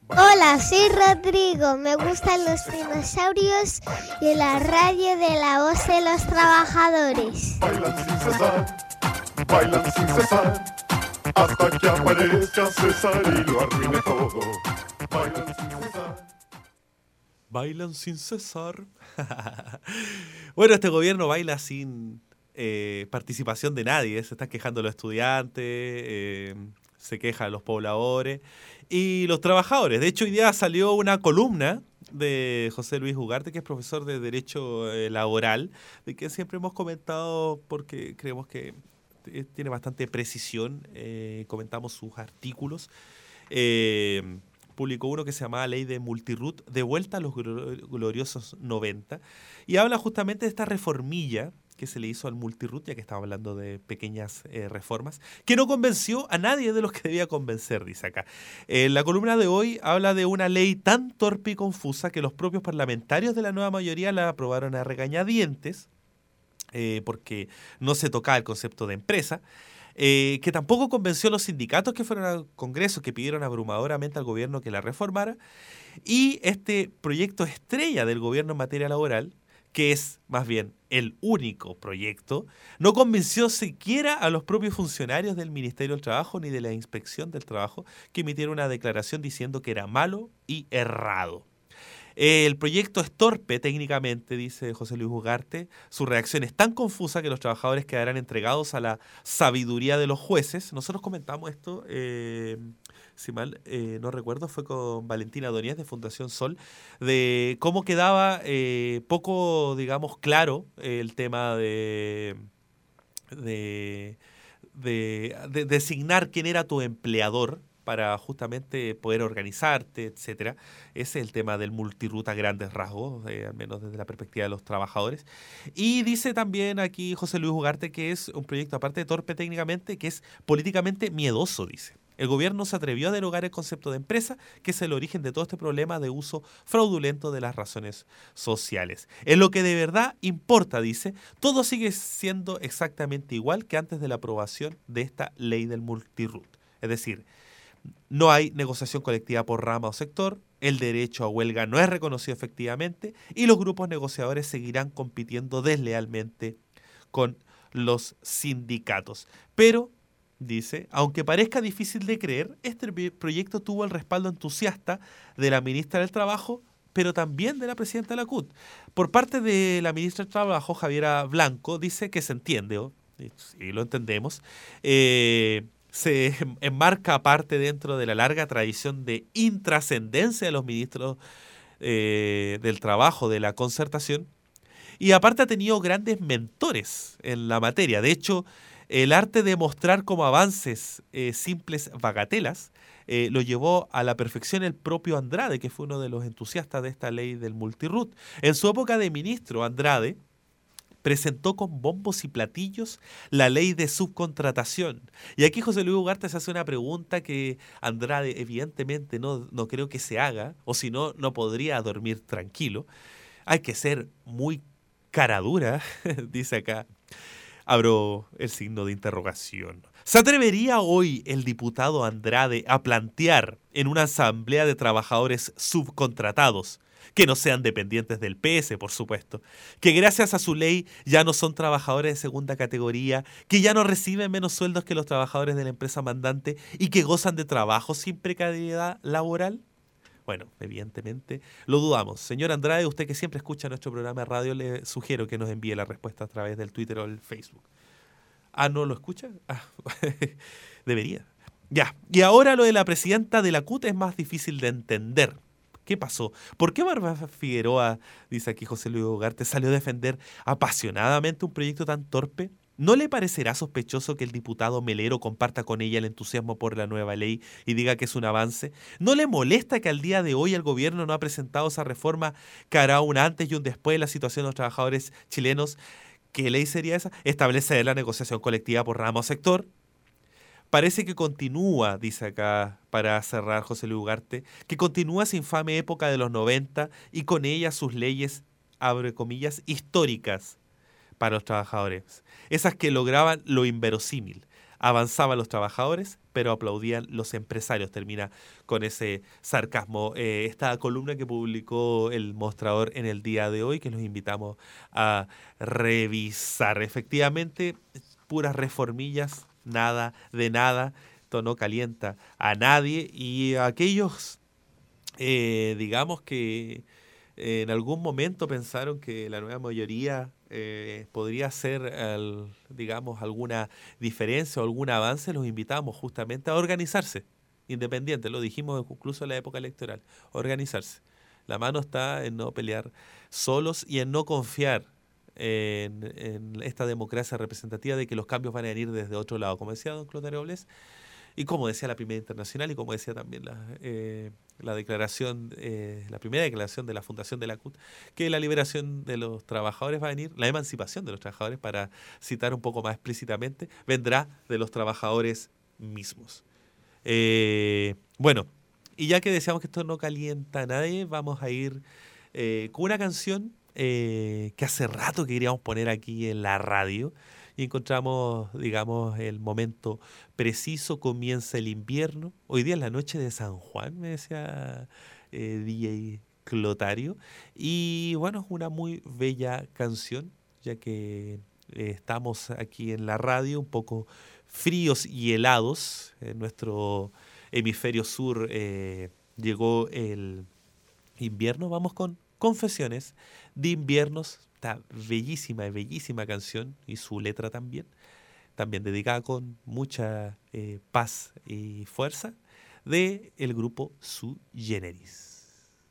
Hola, soy Rodrigo. Me gustan los dinosaurios y la radio de la voz de los trabajadores. Bailan sin cesar, bailan sin cesar, hasta que aparezca César y lo arruine todo. Bailan sin cesar. Bailan sin cesar. Bueno, este gobierno baila sin eh, participación de nadie. Se están quejando los estudiantes, eh, se quejan los pobladores y los trabajadores. De hecho, hoy día salió una columna de José Luis Ugarte, que es profesor de Derecho eh, Laboral, de que siempre hemos comentado porque creemos que eh, tiene bastante precisión. Eh, comentamos sus artículos. Eh, publicó uno que se llamaba Ley de Multiroot, de vuelta a los gloriosos noventa, y habla justamente de esta reformilla que se le hizo al Multiroot, ya que estaba hablando de pequeñas eh, reformas, que no convenció a nadie de los que debía convencer, dice acá. Eh, la columna de hoy habla de una ley tan torpe y confusa que los propios parlamentarios de la nueva mayoría la aprobaron a regañadientes, eh, porque no se tocaba el concepto de empresa, eh, que tampoco convenció a los sindicatos que fueron al Congreso, que pidieron abrumadoramente al gobierno que la reformara, y este proyecto estrella del gobierno en materia laboral, que es más bien el único proyecto, no convenció siquiera a los propios funcionarios del Ministerio del Trabajo ni de la Inspección del Trabajo, que emitieron una declaración diciendo que era malo y errado. El proyecto es torpe técnicamente, dice José Luis Ugarte. Su reacción es tan confusa que los trabajadores quedarán entregados a la sabiduría de los jueces. Nosotros comentamos esto, eh, si mal eh, no recuerdo, fue con Valentina Doníez de Fundación Sol, de cómo quedaba eh, poco, digamos, claro eh, el tema de, de, de, de designar quién era tu empleador para justamente poder organizarte, etcétera. Ese es el tema del multiroot a grandes rasgos, eh, al menos desde la perspectiva de los trabajadores. Y dice también aquí José Luis Ugarte que es un proyecto, aparte de torpe técnicamente, que es políticamente miedoso, dice. El gobierno se atrevió a derogar el concepto de empresa, que es el origen de todo este problema de uso fraudulento de las razones sociales. En lo que de verdad importa, dice, todo sigue siendo exactamente igual que antes de la aprobación de esta ley del multiroot. Es decir, no hay negociación colectiva por rama o sector, el derecho a huelga no es reconocido efectivamente y los grupos negociadores seguirán compitiendo deslealmente con los sindicatos. Pero, dice, aunque parezca difícil de creer, este proyecto tuvo el respaldo entusiasta de la ministra del Trabajo, pero también de la presidenta de la C U T. Por parte de la ministra del Trabajo, Javiera Blanco, dice que se entiende, ¿o? Y lo entendemos, eh... se enmarca aparte dentro de la larga tradición de intrascendencia de los ministros eh, del trabajo, de la concertación, y aparte ha tenido grandes mentores en la materia. De hecho, el arte de mostrar como avances eh, simples bagatelas eh, lo llevó a la perfección el propio Andrade, que fue uno de los entusiastas de esta ley del multiroot. En su época de ministro, Andrade presentó con bombos y platillos la ley de subcontratación. Y aquí José Luis Ugarte se hace una pregunta que Andrade evidentemente no, no creo que se haga, o si no, no podría dormir tranquilo. Hay que ser muy cara dura, dice acá. Abro el signo de interrogación. ¿Se atrevería hoy el diputado Andrade a plantear en una asamblea de trabajadores subcontratados, que no sean dependientes del P S, por supuesto, que gracias a su ley ya no son trabajadores de segunda categoría, que ya no reciben menos sueldos que los trabajadores de la empresa mandante y que gozan de trabajo sin precariedad laboral? Bueno, evidentemente lo dudamos. Señor Andrade, usted que siempre escucha nuestro programa de radio, le sugiero que nos envíe la respuesta a través del Twitter o el Facebook. Ah, ¿no lo escucha? Ah, debería. Ya, y ahora lo de la presidenta de la C U T es más difícil de entender. ¿Qué pasó? ¿Por qué Bárbara Figueroa, dice aquí José Luis Ugarte, salió a defender apasionadamente un proyecto tan torpe? ¿No le parecerá sospechoso que el diputado Melero comparta con ella el entusiasmo por la nueva ley y diga que es un avance? ¿No le molesta que al día de hoy el gobierno no ha presentado esa reforma que hará un antes y un después de la situación de los trabajadores chilenos? ¿Qué ley sería esa? Establecer la negociación colectiva por rama o sector. Parece que continúa, dice acá, para cerrar José Luis Ugarte, que continúa esa infame época de los noventa y con ella sus leyes, abre comillas, históricas para los trabajadores. Esas que lograban lo inverosímil, avanzaban los trabajadores, pero aplaudían los empresarios. Termina con ese sarcasmo eh, esta columna que publicó El Mostrador en el día de hoy, que los invitamos a revisar. Efectivamente, puras reformillas, nada de nada, esto no calienta a nadie, y a aquellos, eh, digamos que en algún momento pensaron que la nueva mayoría eh, podría hacer, el, digamos, alguna diferencia o algún avance, los invitamos justamente a organizarse, independiente, lo dijimos incluso en la época electoral, organizarse. La mano está en no pelear solos y en no confiar en, en esta democracia representativa de que los cambios van a venir desde otro lado, como decía don Clotario Obles, y como decía la Primera Internacional y como decía también la, eh, la declaración, eh, la primera declaración de la Fundación de la C U T, que la liberación de los trabajadores va a venir, la emancipación de los trabajadores, para citar un poco más explícitamente, vendrá de los trabajadores mismos. Eh, bueno, y ya que decíamos que esto no calienta a nadie, vamos a ir eh, con una canción eh, que hace rato que queríamos poner aquí en la radio. Y encontramos, digamos, el momento preciso, comienza el invierno. Hoy día es la noche de San Juan, me decía eh, D J Clotario. Y bueno, es una muy bella canción, ya que eh, estamos aquí en la radio un poco fríos y helados. En nuestro hemisferio sur eh, llegó el invierno. Vamos con Confesiones de Inviernos. Esta bellísima, bellísima canción y su letra también, también dedicada con mucha eh, paz y fuerza, de el grupo Sui Generis.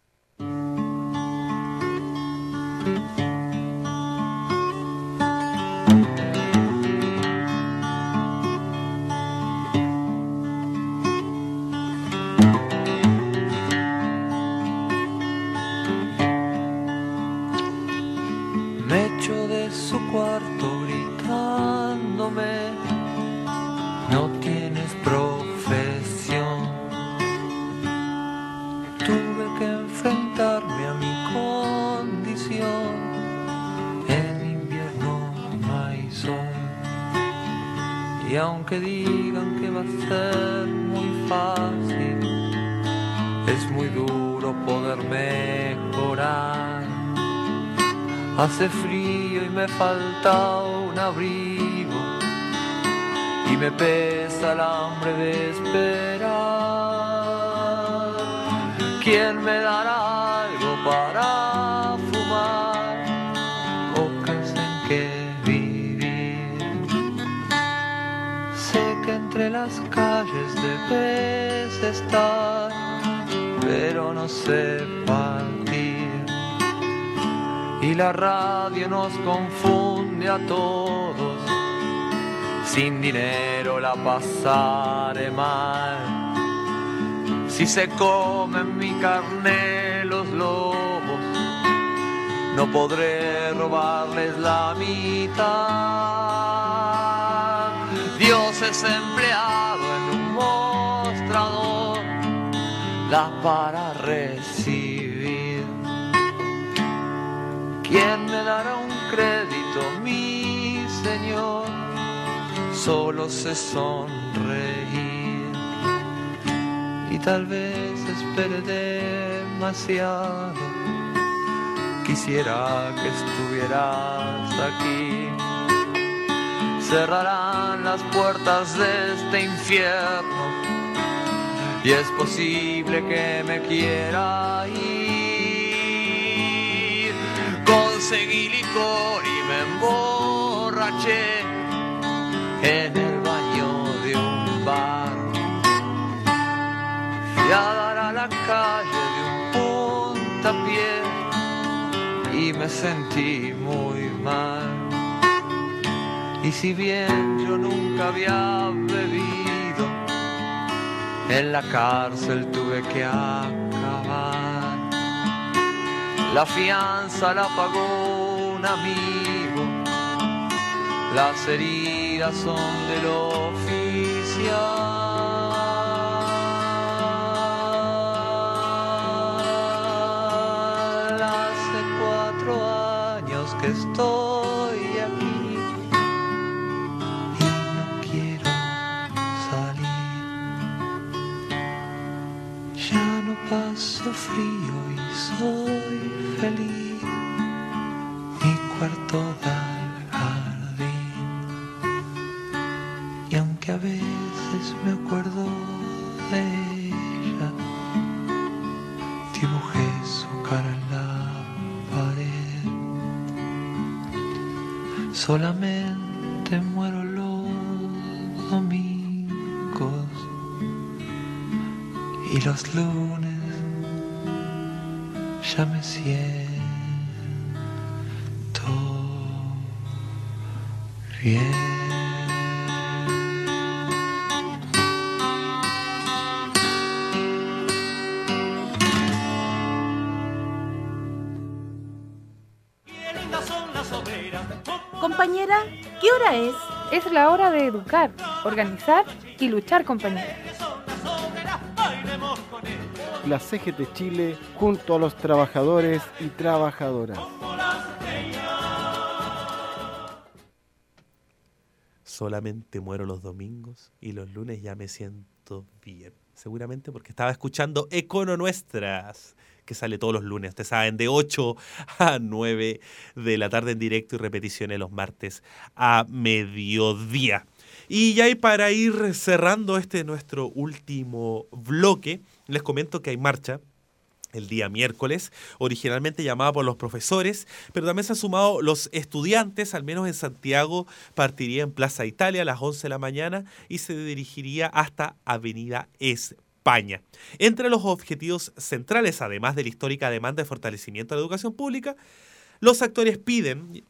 No tienes profesión. Tuve que enfrentarme a mi condición. En invierno no hay sol. Y aunque digan que va a ser muy fácil, es muy duro poder mejorar. Hace frío y me falta un abrigo, y me pesa el hambre de esperar. ¿Quién me dará algo para fumar? Bocas en que vivir. Sé que entre las calles debes estar, pero no sé partir. Y la radio nos confunde a todos. Sin dinero la pasaré mal. Si se comen mi carne los lobos, no podré robarles la mitad. Dios es empleado en un mostrador, da para recibir. ¿Quién me dará un crédito, mi Señor? Solo sé sonreír, y tal vez espere demasiado. Quisiera que estuvieras aquí. Cerrarán las puertas de este infierno, y es posible que me quiera ir. Conseguí licor y me emborraché en el baño de un bar. Fui a dar a la calle de un puntapié y me sentí muy mal. Y si bien yo nunca había bebido, en la cárcel tuve que acabar. La fianza la pagó un amigo, las heridas son del oficial. Hace cuatro años que estoy aquí y no quiero paso frío y soy feliz. Mi cuarto da al jardín. Y aunque a veces me acuerdo de ella, dibujé su cara en la pared. Solamente muero los domingos y los lunes ya me siento bien. Compañera, ¿qué hora es? Es la hora de educar, organizar y luchar, compañera. La C G T Chile junto a los trabajadores y trabajadoras. Solamente muero los domingos y los lunes ya me siento bien. Seguramente porque estaba escuchando Econo Nuestras, que sale todos los lunes, ustedes saben, de ocho a nueve de la tarde en directo y repeticiones los martes a mediodía. Y ya y para ir cerrando este nuestro último bloque, les comento que hay marcha el día miércoles, originalmente llamada por los profesores, pero también se han sumado los estudiantes, al menos en Santiago, partiría en Plaza Italia a las once de la mañana y se dirigiría hasta Avenida España. Entre los objetivos centrales, además de la histórica demanda de fortalecimiento de la educación pública, los actores piden,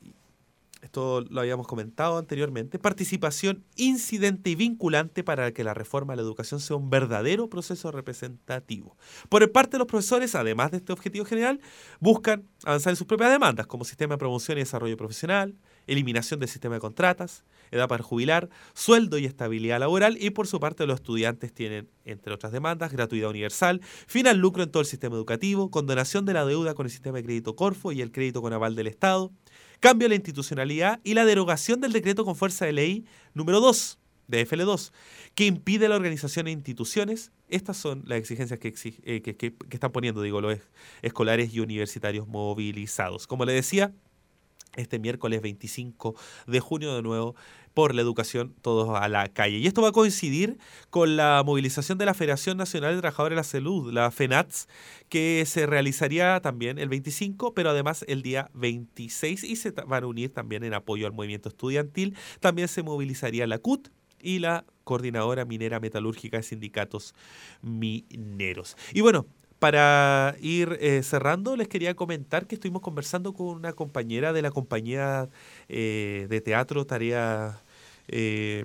esto lo habíamos comentado anteriormente, participación incidente y vinculante para que la reforma de la educación sea un verdadero proceso representativo. Por parte de los profesores, además de este objetivo general, buscan avanzar en sus propias demandas, como sistema de promoción y desarrollo profesional, eliminación del sistema de contratas, edad para jubilar, sueldo y estabilidad laboral, y por su parte los estudiantes tienen, entre otras demandas, gratuidad universal, fin al lucro en todo el sistema educativo, condonación de la deuda con el sistema de crédito Corfo y el crédito con aval del Estado, cambio de la institucionalidad y la derogación del decreto con fuerza de ley número dos, de F L dos, que impide la organización de instituciones. Estas son las exigencias que, exige, eh, que, que, que están poniendo, digo, los escolares y universitarios movilizados. Como le decía, este miércoles veinticinco de junio de nuevo, por la educación, todos a la calle. Y esto va a coincidir con la movilización de la Federación Nacional de Trabajadores de la Salud, la FENATS, que se realizaría también el veinticinco, pero además el día veintiséis, y se van a unir también en apoyo al movimiento estudiantil. También se movilizaría la C U T y la Coordinadora Minera Metalúrgica de Sindicatos Mineros. Y bueno, para ir eh, cerrando, les quería comentar que estuvimos conversando con una compañera de la compañía eh, de teatro Tarea eh,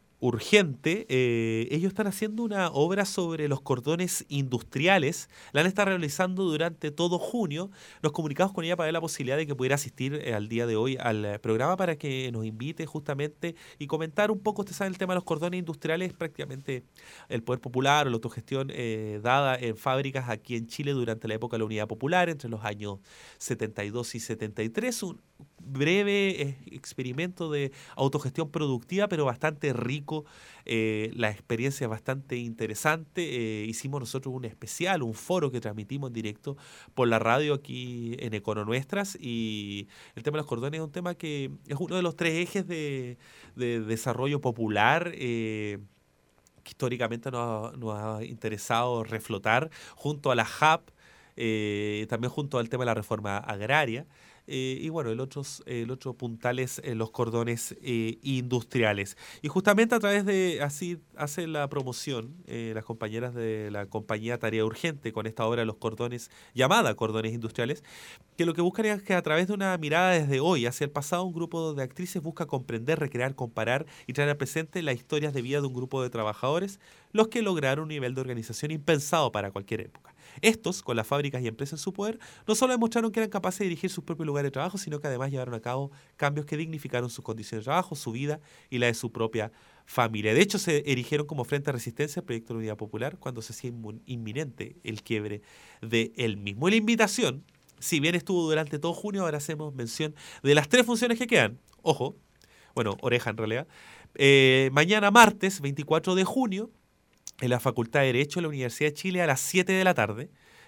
Urgente. Eh, ellos están haciendo una obra sobre los cordones industriales. La han estado realizando durante todo junio. Nos comunicamos con ella para ver la posibilidad de que pudiera asistir eh, al día de hoy al programa para que nos invite justamente y comentar un poco. Usted sabe, el tema de los cordones industriales, prácticamente el poder popular o la autogestión eh, dada en fábricas aquí en Chile durante la época de la Unidad Popular, entre los años setenta y dos y setenta y tres. Un breve eh, experimento de autogestión productiva, pero bastante rico. Eh, la experiencia es bastante interesante. Eh, hicimos nosotros un especial, un foro que transmitimos en directo por la radio aquí en Econo Nuestras, y el tema de los cordones es un tema que es uno de los tres ejes de, de desarrollo popular eh, que históricamente nos, nos ha interesado reflotar junto a la J A P, eh, también junto al tema de la reforma agraria. Eh, y bueno, el otro, el otro puntal es eh, los cordones eh, industriales. Y justamente a través de, así hacen la promoción eh, las compañeras de la compañía Tarea Urgente con esta obra de los cordones, llamada Cordones Industriales, que lo que buscan es que a través de una mirada desde hoy hacia el pasado, un grupo de actrices busca comprender, recrear, comparar y traer al presente las historias de vida de un grupo de trabajadores, los que lograron un nivel de organización impensado para cualquier época. Estos, con las fábricas y empresas en su poder, no solo demostraron que eran capaces de dirigir sus propios lugares de trabajo, sino que además llevaron a cabo cambios que dignificaron sus condiciones de trabajo, su vida y la de su propia familia. De hecho, se erigieron como frente de resistencia al proyecto de la Unidad Popular cuando se hacía inminente el quiebre de él mismo. Y la invitación, si bien estuvo durante todo junio, ahora hacemos mención de las tres funciones que quedan. Ojo, bueno, oreja en realidad. Eh, mañana martes, veinticuatro de junio, en la Facultad de Derecho de la Universidad de Chile a las siete de la tarde.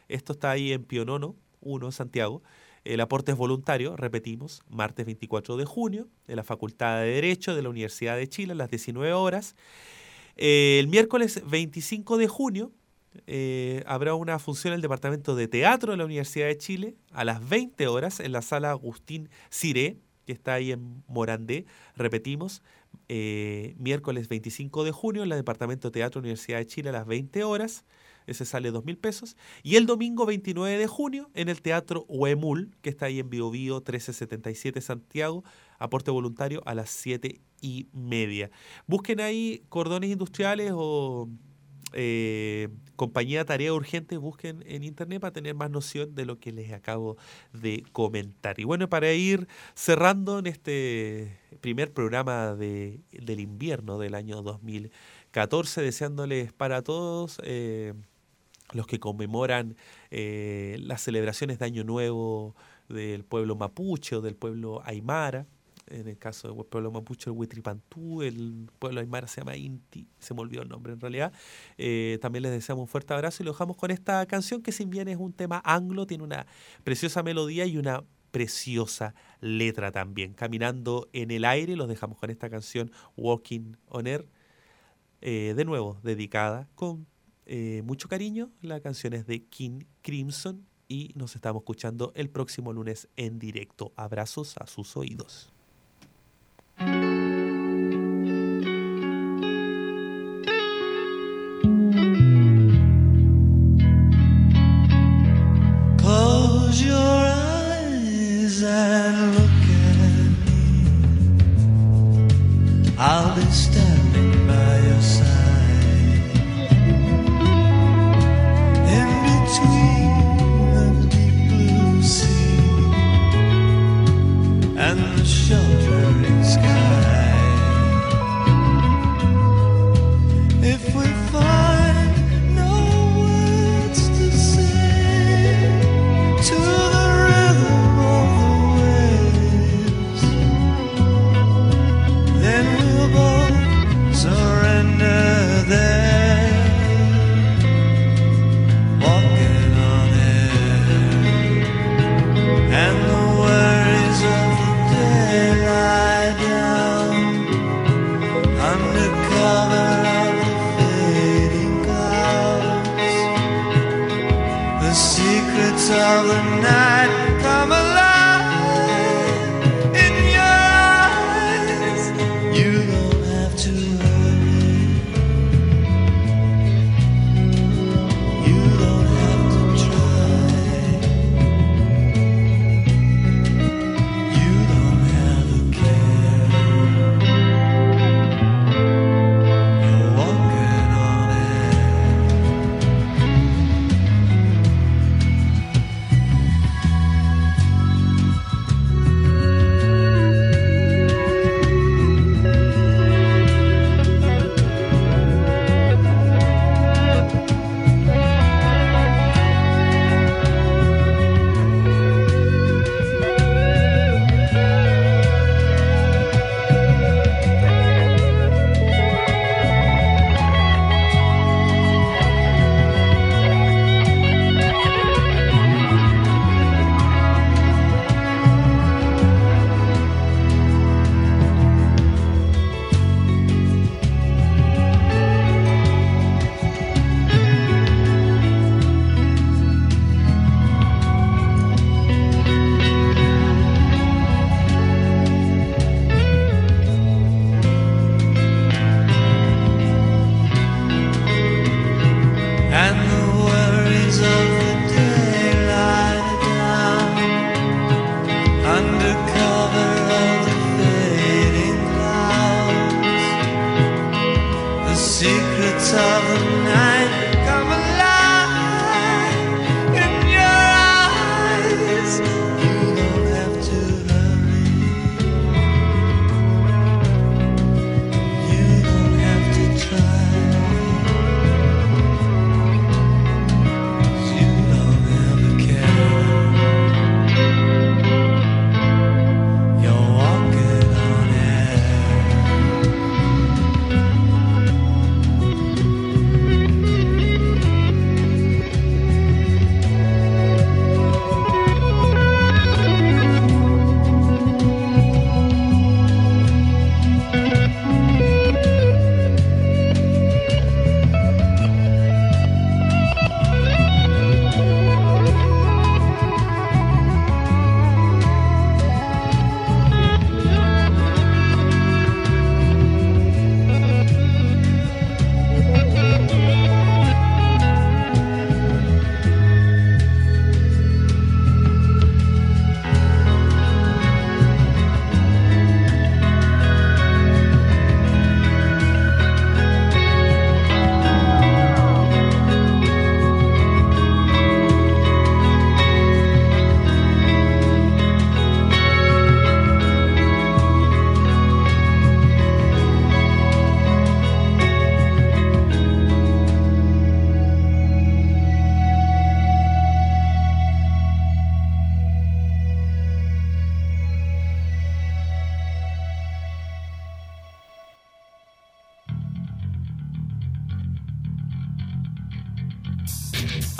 Esto está ahí en Pionono uno, Santiago. El aporte es voluntario, repetimos, martes veinticuatro de junio, en la Facultad de Derecho de la Universidad de Chile a las diecinueve horas. Eh, el miércoles veinticinco de junio eh, habrá una función en el Departamento de Teatro de la Universidad de Chile a las veinte horas en la Sala Agustín Ciré, que está ahí en Morandé. Repetimos, eh, miércoles veinticinco de junio en el Departamento de Teatro de la Universidad de Chile a las veinte horas. Ese sale dos mil pesos. Y el domingo veintinueve de junio en el Teatro Huemul, que está ahí en Bio Bio trece setenta y siete Santiago, aporte voluntario a las siete y media. Busquen ahí Cordones Industriales o eh, Compañía Tarea Urgente, busquen en internet para tener más noción de lo que les acabo de comentar. Y bueno, para ir cerrando en este primer programa de, del invierno del año dos mil catorce, deseándoles para todos eh, los que conmemoran eh, las celebraciones de Año Nuevo del pueblo mapuche o del pueblo aymara. En el caso del pueblo mapuche, el Huitripantú, el pueblo aymara se llama Inti, se me olvidó el nombre en realidad. Eh, también les deseamos un fuerte abrazo y lo dejamos con esta canción que, si bien es un tema anglo, tiene una preciosa melodía y una preciosa letra también. Caminando en el aire, los dejamos con esta canción Walking on Air, eh, de nuevo dedicada con eh, mucho cariño. La canción es de King Crimson y nos estamos escuchando el próximo lunes en directo. Abrazos a sus oídos. Close your eyes and look at me. I'll be standing by your side. In between the deep blue sea and the sheltering sky. If we find no words to say to the rhythm of the waves, then we'll both surrender there, walking on air, and the worries of the day lie down under cover of the fading clouds. The secrets of the night come alive in your eyes. You don't have to hurry. You don't have to try. You don't have to care. You're walking on air.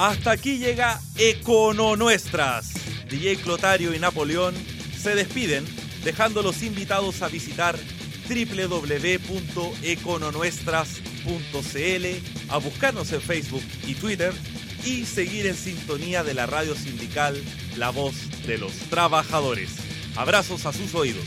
Hasta aquí llega Econonuestras. D J Clotario y Napoleón se despiden, dejando los invitados a visitar doble u doble u doble u punto econonuestras punto c l, a buscarnos en Facebook y Twitter y seguir en sintonía de la radio sindical La Voz de los Trabajadores. Abrazos a sus oídos.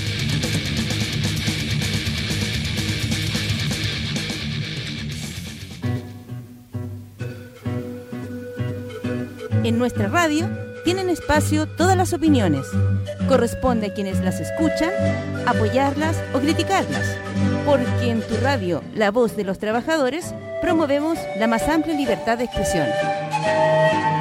En nuestra radio tienen espacio todas las opiniones. Corresponde a quienes las escuchan apoyarlas o criticarlas, porque en tu radio, La Voz de los Trabajadores, promovemos la más amplia libertad de expresión.